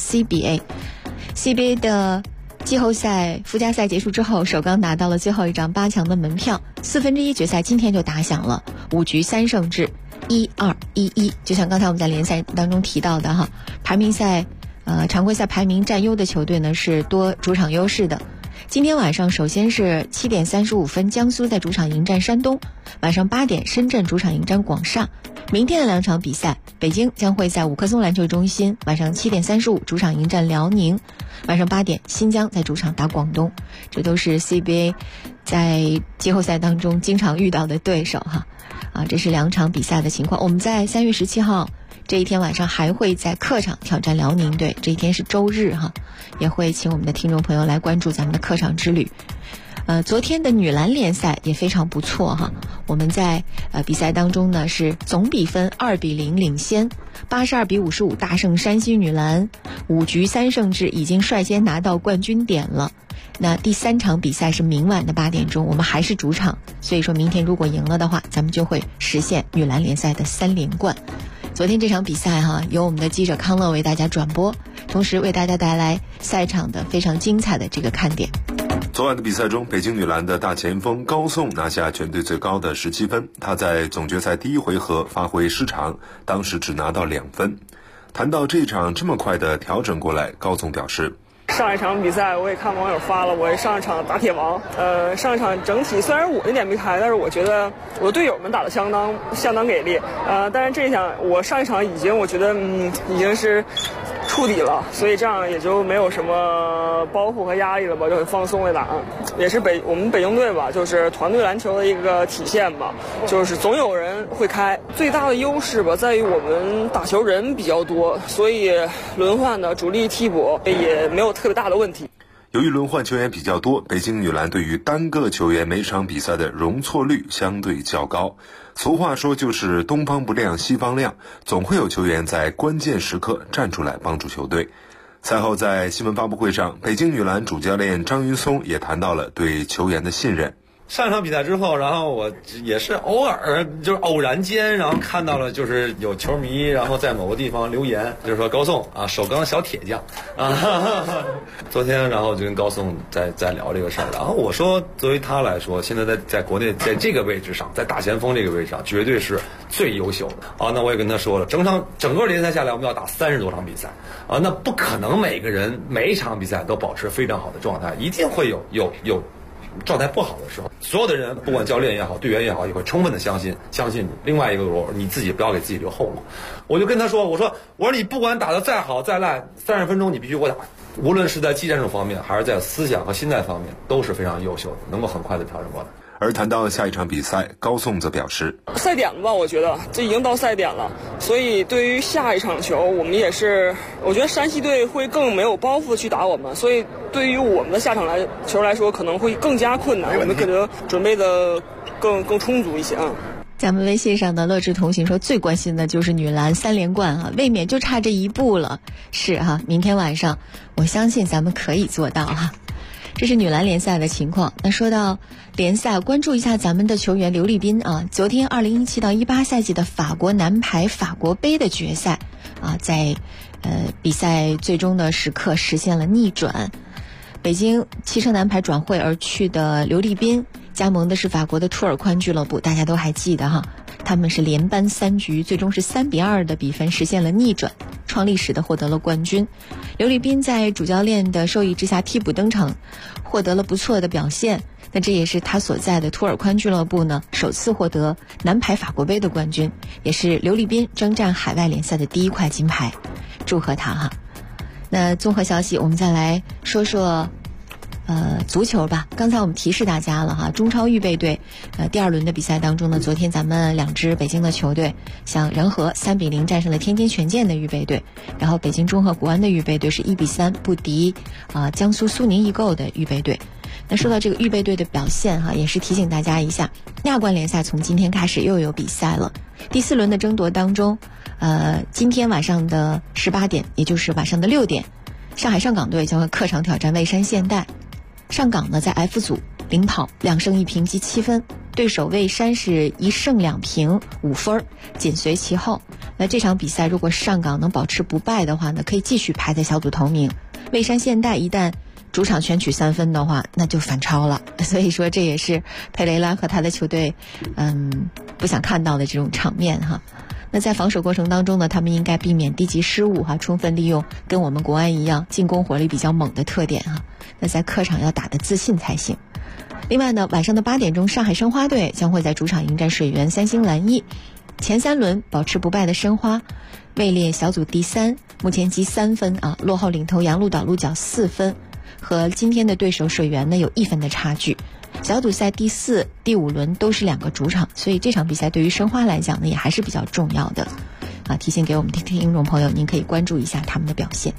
CBA 的季后赛附加赛结束之后，首钢拿到了最后一张8强的门票，1/4决赛今天就打响了，5局3胜制，1-2-1-1，就像刚才我们在联赛当中提到的哈，排名赛常规赛排名占优的球队呢是多主场优势的。今天晚上首先是7点35分，江苏在主场迎战山东，晚上8点深圳主场迎战广厦。明天的2场比赛，北京将会在5棵松篮球中心晚上7点35主场迎战辽宁，晚上8点新疆在主场打广东。这都是 CBA 在季后赛当中经常遇到的对手哈。这是2场比赛的情况。我们在3月17号这一天晚上还会在客场挑战辽宁队，这一天是周日哈，也会请我们的听众朋友来关注咱们的客场之旅。昨天的女篮联赛也非常不错哈，我们在比赛当中呢是总比分2比0领先，82比55大胜山西女篮，5局3胜制已经率先拿到冠军点了。那第3场比赛是明晚的8点钟，我们还是主场，所以说明天如果赢了的话，咱们就会实现女篮联赛的3连冠。昨天这场比赛哈，由我们的记者康乐为大家转播，同时为大家带来赛场的非常精彩的这个看点。 昨晚的比赛中，北京女篮的大前锋高颂拿下全队最高的17分，她在总决赛第1回合发挥失常，当时只拿到2分。谈到这场这么快的调整过来，高颂表示， 上一场比赛我也看网友发了，我也上一场打铁王，上一场整体虽然我那点没开，但是我觉得我的队友们打得相当给力，但是这一场我上一场我觉得已经是触底了，所以这样也就没有什么包袱和压力了吧，就很放松的打。也是我们北京队吧，就是团队篮球的一个体现吧，就是总有人会开。最大的优势吧，在于我们打球人比较多，所以轮换的主力替补也没有特别大的问题。 由于轮换球员比较多，北京女篮对于单个球员每场比赛的容错率相对较高。俗话说就是东方不亮西方亮，总会有球员在关键时刻站出来帮助球队。赛后在新闻发布会上，北京女篮主教练张云松也谈到了对球员的信任。 上场比赛之后，然后我也是偶然间，然后看到了就是有球迷然后在某个地方留言，就是说高颂啊，首钢小铁匠啊。昨天然后就跟高颂在聊这个事儿，然后我说作为他来说，现在在国内在这个位置上，在大前锋这个位置上绝对是最优秀的啊。那我也跟他说了，整个联赛下来我们要打30多场比赛啊，那不可能每一场比赛都保持非常好的状态，一定会有状态不好的时候，所有的人不管教练也好，队员也好，也会充分的相信你。另外一个你自己不要给自己留后路。我就跟他说，我说你不管打得再好再烂，30分钟你必须给我打，无论是在技战术方面还是在思想和心态方面都是非常优秀的，能够很快的调整过来。 而谈到下一场比赛，高颂则表示， 赛点了吧，我觉得这已经到赛点了，所以对于下一场球我们也是，我觉得山西队会更没有包袱去打我们，所以对于我们的下场球来说可能会更加困难，我们可能准备的更充足一些啊。 咱们微信上的乐智同行说，最关心的就是女篮3连冠啊，卫冕就差这一步了。是哈，明天晚上我相信咱们可以做到哈。这是女篮联赛的情况。那说到联赛，关注一下咱们的球员刘立彬啊，昨天2017到18赛季的法国男排法国杯的决赛啊，在比赛最终的时刻实现了逆转。北京汽车男排转会而去的刘立彬加盟的是法国的图尔宽俱乐部，大家都还记得哈，他们是连扳3局，最终是3比2的比分实现了逆转，创历史的获得了冠军。刘立彬在主教练的授意之下替补登场，获得了不错的表现。那这也是他所在的图尔宽俱乐部呢首次获得男排法国杯的冠军，也是刘立彬征战海外联赛的第1块金牌，祝贺他哈。那综合消息，我们再来说说足球吧。刚才我们提示大家了哈，中超预备队第2轮的比赛当中呢，昨天咱们2支北京的球队，像仁和3-0战胜了天津权健的预备队，然后北京中赫国安的预备队是1-3不敌江苏苏宁易购的预备队。那说到这个预备队的表现哈，也是提醒大家一下，亚冠联赛从今天开始又有比赛了。第4轮的争夺当中，今天晚上的18点，也就是晚上的6点，上海上港队将会客场挑战蔚山现代。上港呢在 F 组领跑2胜1平积7分，对手蔚山是1胜2平5分，紧随其后。那这场比赛如果上港能保持不败的话呢，可以继续排在小组头名。蔚山现代一旦主场全取3分的话，那就反超了。所以说这也是佩雷拉和他的球队不想看到的这种场面哈。那在防守过程当中呢，他们应该避免低级失误哈，充分利用跟我们国安一样进攻火力比较猛的特点哈。那在客场要打得自信才行。另外呢，晚上的8点钟，上海申花队将会在主场迎战水源三星蓝翼。前3轮保持不败的申花位列小组第3，目前积3分落后领头洋鹿岛鹿角4分，和今天的对手水源呢有1分的差距。小组赛第4、第5轮都是2个主场，所以这场比赛对于申花来讲呢也还是比较重要的提醒给我们的听众朋友，您可以关注一下他们的表现。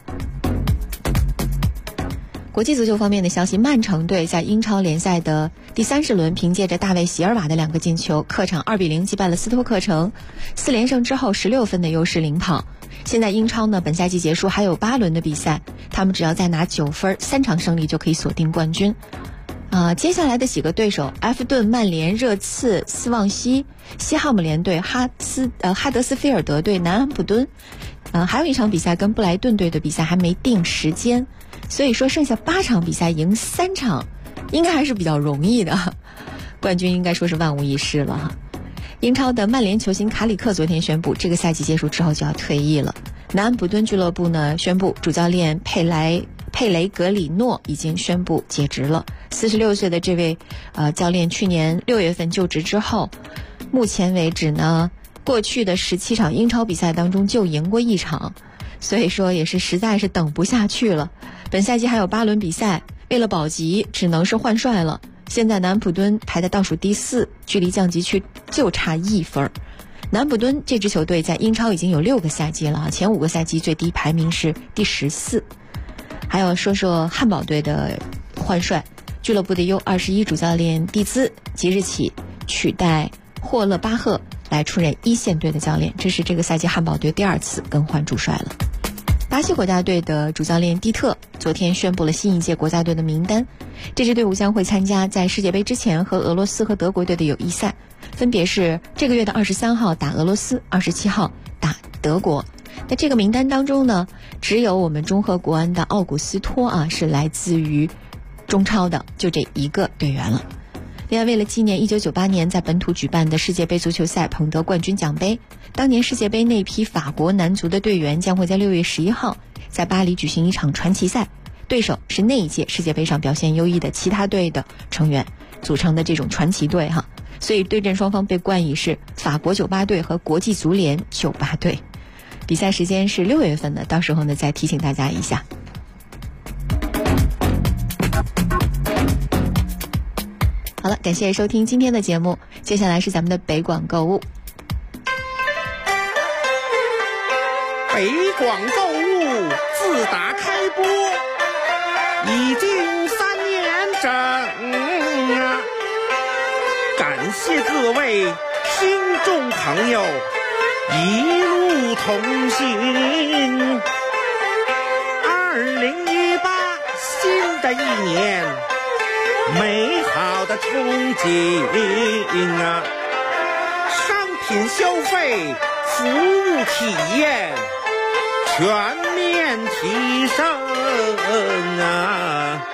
国际足球方面的消息，曼城队在英超联赛的第30轮凭借着大卫席尔瓦的2个进球，客场2-0击败了斯托克城，4连胜之后16分的优势领跑。现在英超呢，本赛季结束还有8轮的比赛，他们只要再拿9分，3场胜利就可以锁定冠军。接下来的几个对手，埃弗顿、曼联、热刺、斯旺西、西汉姆联队、哈德斯菲尔德队、南安普敦，还有一场比赛跟布莱顿队的比赛还没定时间，所以说剩下8场比赛赢3场应该还是比较容易的，冠军应该说是万无一失了哈。英超的曼联球星卡里克昨天宣布，这个赛季结束之后就要退役了。南安普敦俱乐部呢宣布，主教练佩雷格里诺已经宣布解职了。46岁的这位教练去年6月份就职之后，目前为止呢，过去的17场英超比赛当中就赢过1场，所以说也是实在是等不下去了。本赛季还有8轮比赛，为了保级只能是换帅了。现在南安普敦排在倒数第4，距离降级区就差1分。南安普敦这支球队在英超已经有6个赛季了，前5个赛季最低排名是第14。还要说说汉堡队的换帅，俱乐部的 U21 主教练蒂兹即日起取代霍勒巴赫来出任1线队的教练，这是这个赛季汉堡队第2次更换主帅了。巴西国家队的主教练蒂特昨天宣布了新一届国家队的名单，这支队伍将会参加在世界杯之前和俄罗斯和德国队的友谊赛，分别是这个月的23号打俄罗斯，27号打德国。在这个名单当中呢，只有我们中赫国安的奥古斯托是来自于中超的，就这1个队员了。另外，为了纪念1998年在本土举办的世界杯足球赛捧得冠军奖杯，当年世界杯那批法国男足的队员将会在6月11号在巴黎举行一场传奇赛，对手是那一届世界杯上表现优异的其他队的成员组成的这种传奇队哈。所以对阵双方被冠以是法国98队和国际足联98队。比赛时间是6月份的，到时候呢再提醒大家一下。好了，感谢收听今天的节目，接下来是咱们的北广购物。 北广购物自打开播已经3年整啊，感谢各位听众朋友一路同行。2018新的一年，美好的憧憬啊，商品消费、服务体验全面提升啊！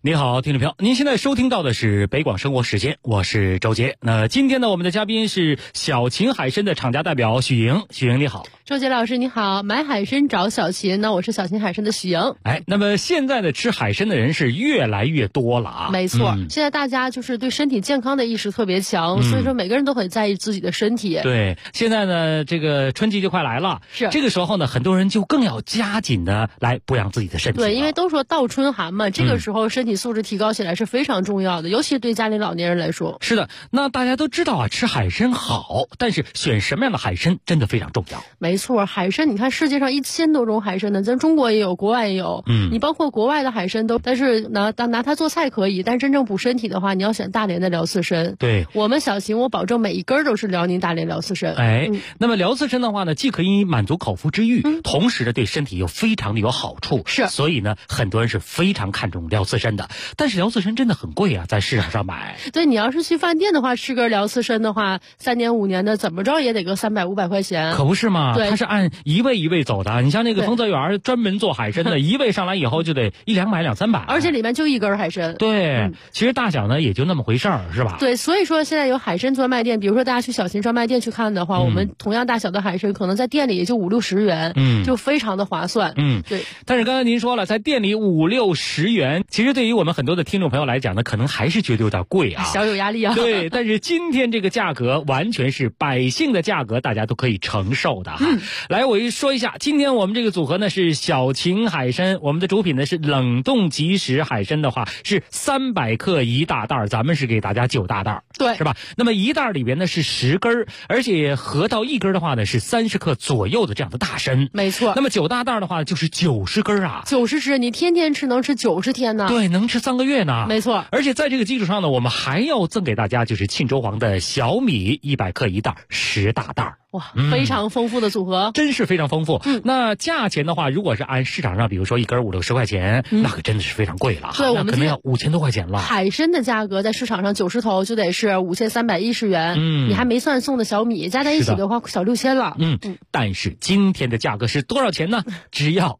你好，听众朋友，您现在收听到的是北广生活时间，我是周杰。那今天呢，我们的嘉宾是小秦海参的厂家代表许莹。许莹你好。 周杰老师你好，买海参找小秦，那我是小秦海参的许莹。 那么现在的吃海参的人是越来越多了啊。 没错，现在大家就是对身体健康的意识特别强，所以说每个人都很在意自己的身体。 对，现在呢，这个春季就快来了， 是这个时候呢，很多人就更要加紧的来补养自己的身体。 对，因为都说倒春寒嘛，这个时候身体素质提高起来是非常重要的，尤其对家里老年人来说。 是的，那大家都知道啊，吃海参好，但是选什么样的海参真的非常重要。 没错，海参你看世界上1000多种海参呢，咱中国也有，国外也有。你包括国外的海参都，但是拿它做菜可以，但真正补身体的话，你要选大连的辽刺参。 对， 我们小秦我保证每一根都是辽宁大连辽刺参。 那么辽刺参的话呢，既可以满足口腹之欲，同时呢对身体又非常的有好处。 是， 所以呢很多人是非常看重辽刺参的。但是辽刺参真的很贵啊，在市场上买。 对，你要是去饭店的话，吃根辽刺参的话，3年5年的怎么着也得个300、500块钱。 可不是嘛？ 对， 它是按一位一位走的。你像那个丰泽园专门做海参的，一位上来以后就得100-200、300， 而且里面就一根海参。 对，其实大小呢也就那么回事儿，是吧？ 对，所以说现在有海参专卖店，比如说大家去小秦专卖店去看的话，我们同样大小的海参可能在店里也就50-60元，就非常的划算。对。 但是刚才您说了，在店里50-60元，其实对于我们很多的听众朋友来讲呢，可能还是觉得有点贵啊， 小有压力啊。 对，但是今天这个价格完全是百姓的价格，大家都可以承受的哈。来，我说一下，今天我们这个组合呢是小秦海参，我们的主品呢是冷冻即食海参的话是300克一大袋，咱们是给大家9大袋， 对， 是吧？那么一袋里边呢是10根，而且合到一根的话呢是30克左右的这样的大参， 没错。 那么9大袋的话就是90根啊 ，90只，你天天吃能吃90天呢？ 对，能吃3个月呢。 没错。 而且在这个基础上呢，我们还要赠给大家就是沁州黄的小米100克一袋，10大袋。 哇，非常丰富的组合， 真是非常丰富。那价钱的话，如果是按市场上，比如说一根50-60块钱，那可真的是非常贵了。 对，我们可能要5000多块钱了。 海参的价格在市场上90头就得是5310元，你还没算送的小米，加在一起的话小6000了。 但是今天的价格是多少钱呢？只要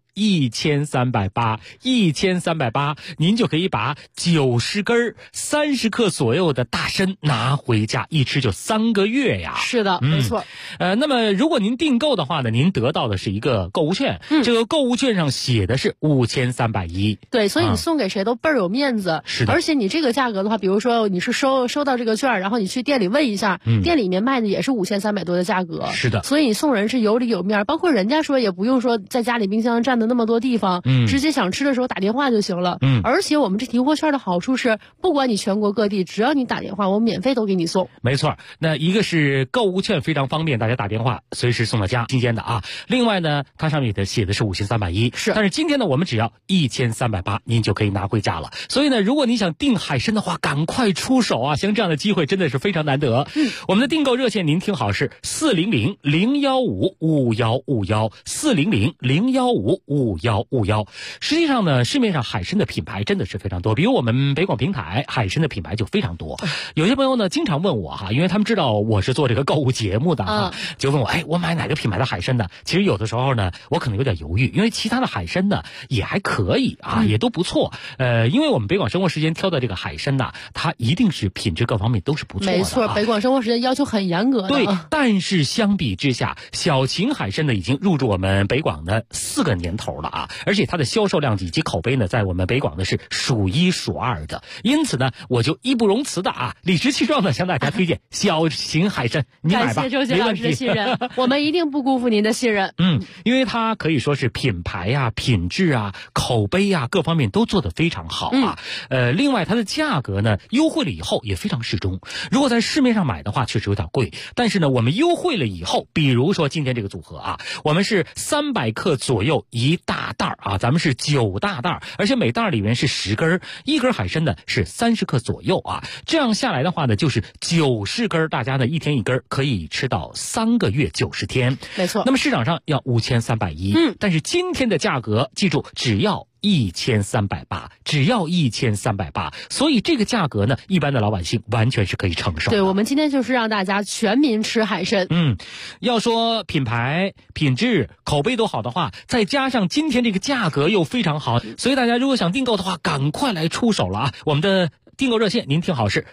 1380，1380，您就可以把90根30克左右的大参拿回家，一吃就3个月呀。 是的，没错。 那么如果您订购的话呢，您得到的是一个购物券，这个购物券上写的是5310。 对，所以你送给谁都倍儿有面子。 是的。 而且你这个价格的话，比如说你是收到这个券，然后你去店里问一下，店里面卖的也是5300多的价格。 是的。 所以你送人是有理有面，包括人家说也不用说在家里冰箱占的那么多地方，直接想吃的时候打电话就行了。而且我们这提货券的好处是，不管你全国各地，只要你打电话，我免费都给你送。 没错，那一个是购物券非常方便，大家打电话随时送到家，新鲜的啊。另外呢，它上面写的是5310， 是。 但是今天呢，我们只要1380，您就可以拿回家了。所以呢，如果你想订海参的话，赶快出手啊！像这样的机会真的是非常难得。我们的订购热线您听好是400-015-5151，400-015-5151。实际上呢，市面上海参的品牌真的是非常多，比如我们北广平台海参的品牌就非常多。有些朋友呢经常问我哈，因为他们知道我是做这个购物节目的哈，就问我我买哪个品牌的海参的？其实有的时候呢，我可能有点犹豫，因为其他的海参呢也还可以啊，也都不错。因为我们北广生活时间挑的这个海参呢，它一定是品质各方面都是不错的。 没错，北广生活时间要求很严格的。 对，但是相比之下，小秦海参呢已经入驻我们北广的4个年头了啊，而且它的销售量以及口碑呢，在我们北广呢是数1数2的。因此呢，我就义不容辞的理直气壮的向大家推荐小秦海参，你买吧。 感谢周杰老师的信任，我们一定不辜负您的信任。 因为它可以说是品牌啊、品质啊、口碑啊各方面都做得非常好啊。另外它的价格呢优惠了以后也非常适中。如果在市面上买的话，确实有点贵，但是呢，我们优惠了以后，比如说今天这个组合啊，我们是300克左右一大袋啊，咱们是9大袋，而且每袋里面是10根，一根海参呢是30克左右啊。这样下来的话呢，就是90根，大家呢一天一根，可以吃到3个月90天。 没错。 那么市场上要5310，但是今天的价格记住，只要 1380，只要1380，所以这个价格呢，一般的老百姓完全是可以承受的。 对，我们今天就是让大家全民吃海参。 要说品牌、品质、口碑都好的话，再加上今天这个价格又非常好，所以大家如果想订购的话，赶快来出手了啊！我们的订购热线您听好是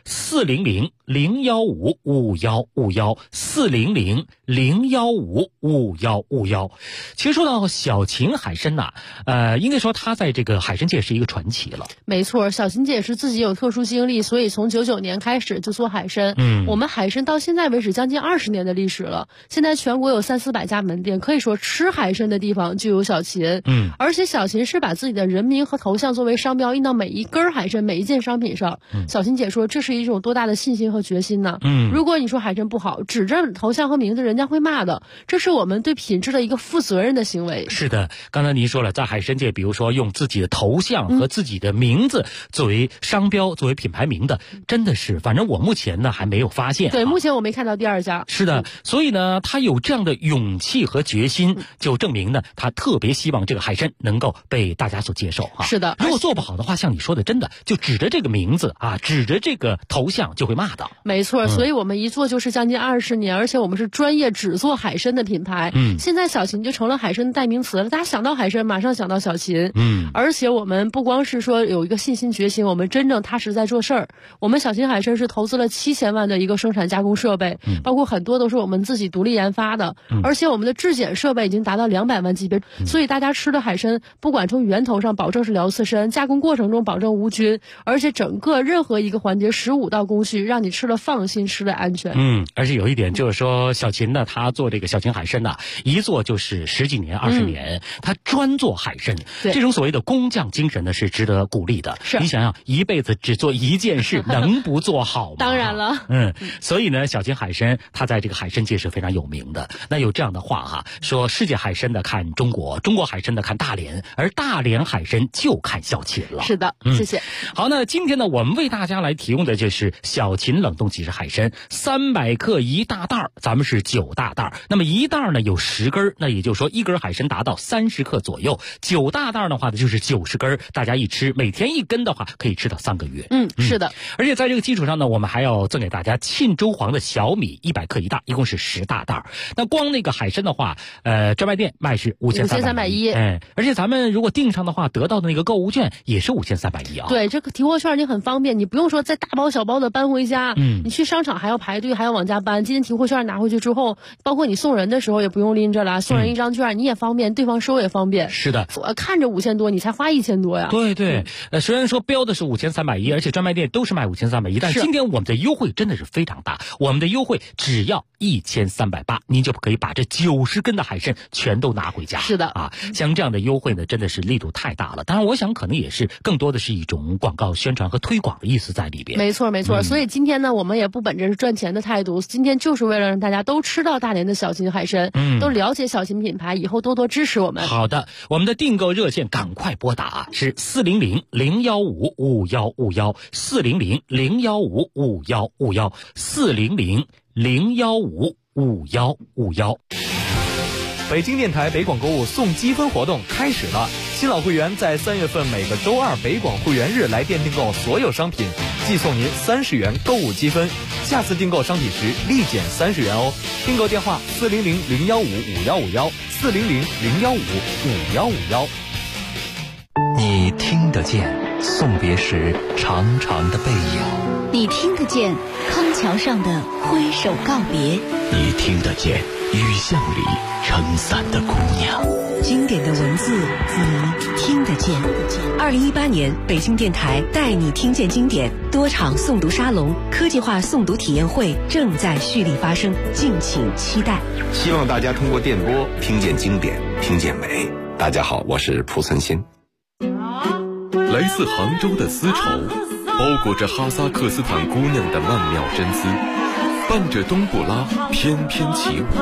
400-015-5151，400-015-5151。其实说到小秦海参呐，应该说他在这个海参界是一个传奇了。 没错，小秦姐是自己有特殊经历，所以从99年开始就做海参。我们海参到现在为止将近20年的历史了，现在全国有300-400家门店，可以说吃海参的地方就有小秦。而且小秦是把自己的人名和头像作为商标印到每一根海参、每一件商品上。小秦姐说这是一种多大的信心和决心呢？如果你说海参不好，指着头像和名字，人家会骂的。这是我们对品质的一个负责任的行为。 是的，刚才您说了，在海参界，比如说用自己的头像和自己的名字作为商标、作为品牌名的，真的是，反正我目前呢还没有发现。 对，目前我没看到第二家。 是的，所以呢，他有这样的勇气和决心，就证明呢，他特别希望这个海参能够被大家所接受哈。 是的， 如果做不好的话，像你说的，真的就指着这个名字啊，指着这个头像就会骂到。 没错，所以我们一做就是将近20年，而且我们是专业只做海参的品牌。现在小秦就成了海参的代名词了，大家想到海参马上想到小秦。而且我们不光是说有一个信心决心，我们真正踏实在做事儿。我们小秦海参是投资了7000万的一个生产加工设备，包括很多都是我们自己独立研发的，而且我们的质检设备已经达到200万级别，所以大家吃的海参不管从源头上保证是辽刺参，加工过程中保证无菌，而且整个任何一个环节15道工序，让你吃了放心，吃了安全。 而且有一点就是说，小秦呢，他做这个小秦海参呢，一做就是10几年、20年，他专做海参，这种所谓的工匠精神呢，是值得鼓励的。 是， 你想想，一辈子只做一件事，能不做好吗？ 当然了。 所以呢，小秦海参他在这个海参界是非常有名的。那有这样的话哈，说世界海参的看中国，中国海参的看大连，而大连海参就看小秦了。 是的，谢谢。 好，那今天呢，我们为大家来提供的就是小秦冷冻即食海参，300克一大袋，咱们是9大袋。那么一袋呢有10根，那也就是说一根海参达到30克左右，9大袋的话呢就是90根，大家一吃，每天1根的话可以吃到3个月。 是的。 而且在这个基础上呢，我们还要赠给大家沁州黄的小米100克一袋，一共是10大袋。那光那个海参的话，专卖店卖是5310，而且咱们如果订上的话，得到的那个购物券也是5310啊。 对，这个提货券你很方便，你不用说再大包小包的搬回家，你去商场还要排队，还要往家搬。今天提货券拿回去之后，包括你送人的时候也不用拎着了，送人一张券你也方便，对方收也方便。 是的， 我看着5000多，你才花1000多呀。 对，虽然说标的是5310，而且专卖店都是卖5310，但今天我们的优惠真的是非常大，我们的优惠只要1380，您就可以把这90根的海参全都拿回家。 是的啊，像这样的优惠呢，真的是力度太大了。当然，我想可能也是更多的是一种广告宣传和推广的意思在里边。 没错，所以今天呢，我们也不本着是赚钱的态度，今天就是为了让大家都吃到大连的小秦海参，都了解小秦品牌，以后多多支持我们。 好的，我们的订购热线赶快拨打，是400-015-5151，400-015-5151，400-015-5151。 北京电台北广购物送积分活动开始了，新老会员在3月份每个周2北广会员日来电订购所有商品，即送您30元购物积分，下次订购商品时立减30元哦。订购电话400-015-5151，400-015-5151。 你听得见送别时长长的背影， 你听得见康桥上的挥手告别， 你听得见雨巷里撑伞的姑娘。 经典的文字你听得见。2018年北京电台带你听见经典多场诵读沙龙、科技化诵读体验会正在蓄力发生，敬请期待。 希望大家通过电波听见经典，听见美。大家好，我是蒲森新。 来自杭州的丝绸，包裹着哈萨克斯坦姑娘的曼妙真姿，伴着冬不拉翩翩起舞。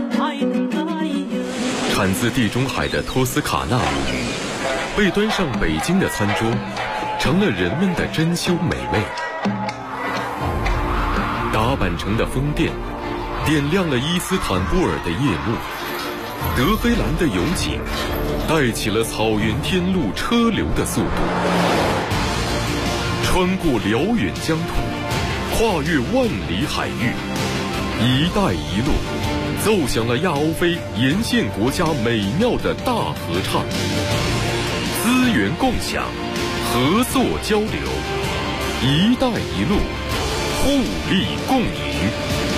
产自地中海的托斯卡纳母语，被端上北京的餐桌，成了人们的珍馐美味。打扮成的宫殿，点亮了伊斯坦布尔的夜幕，德黑兰的油井带起了草原天路车流的速度，穿过辽远疆土，跨越万里海域，一带一路奏响了亚欧非沿线国家美妙的大合唱，资源共享，合作交流，一带一路，互利共赢。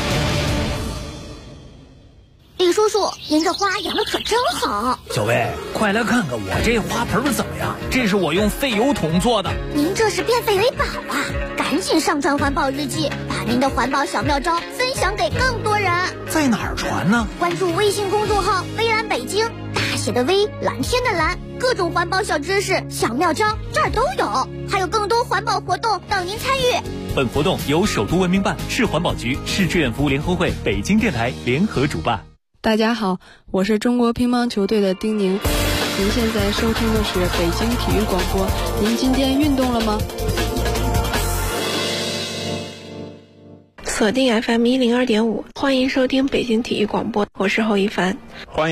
李叔叔，您这花养的可真好。 小薇，快来看看我这花盆怎么样？这是我用废油桶做的。 您这是变废为宝啊！赶紧上传环保日记，把您的环保小妙招分享给更多人。 在哪儿传呢？ 关注微信公众号“微蓝北京”，大写的微，蓝天的蓝，各种环保小知识、小妙招这儿都有，还有更多环保活动等您参与。 本活动由首都文明办、市环保局、市志愿服务联合会、北京电台联合主办。 大家好，我是中国乒乓球队的丁宁。您现在收听的是北京体育广播。您今天运动了吗？ 锁定 FM 102.5，欢迎收听北京体育广播，我是侯一凡。 欢迎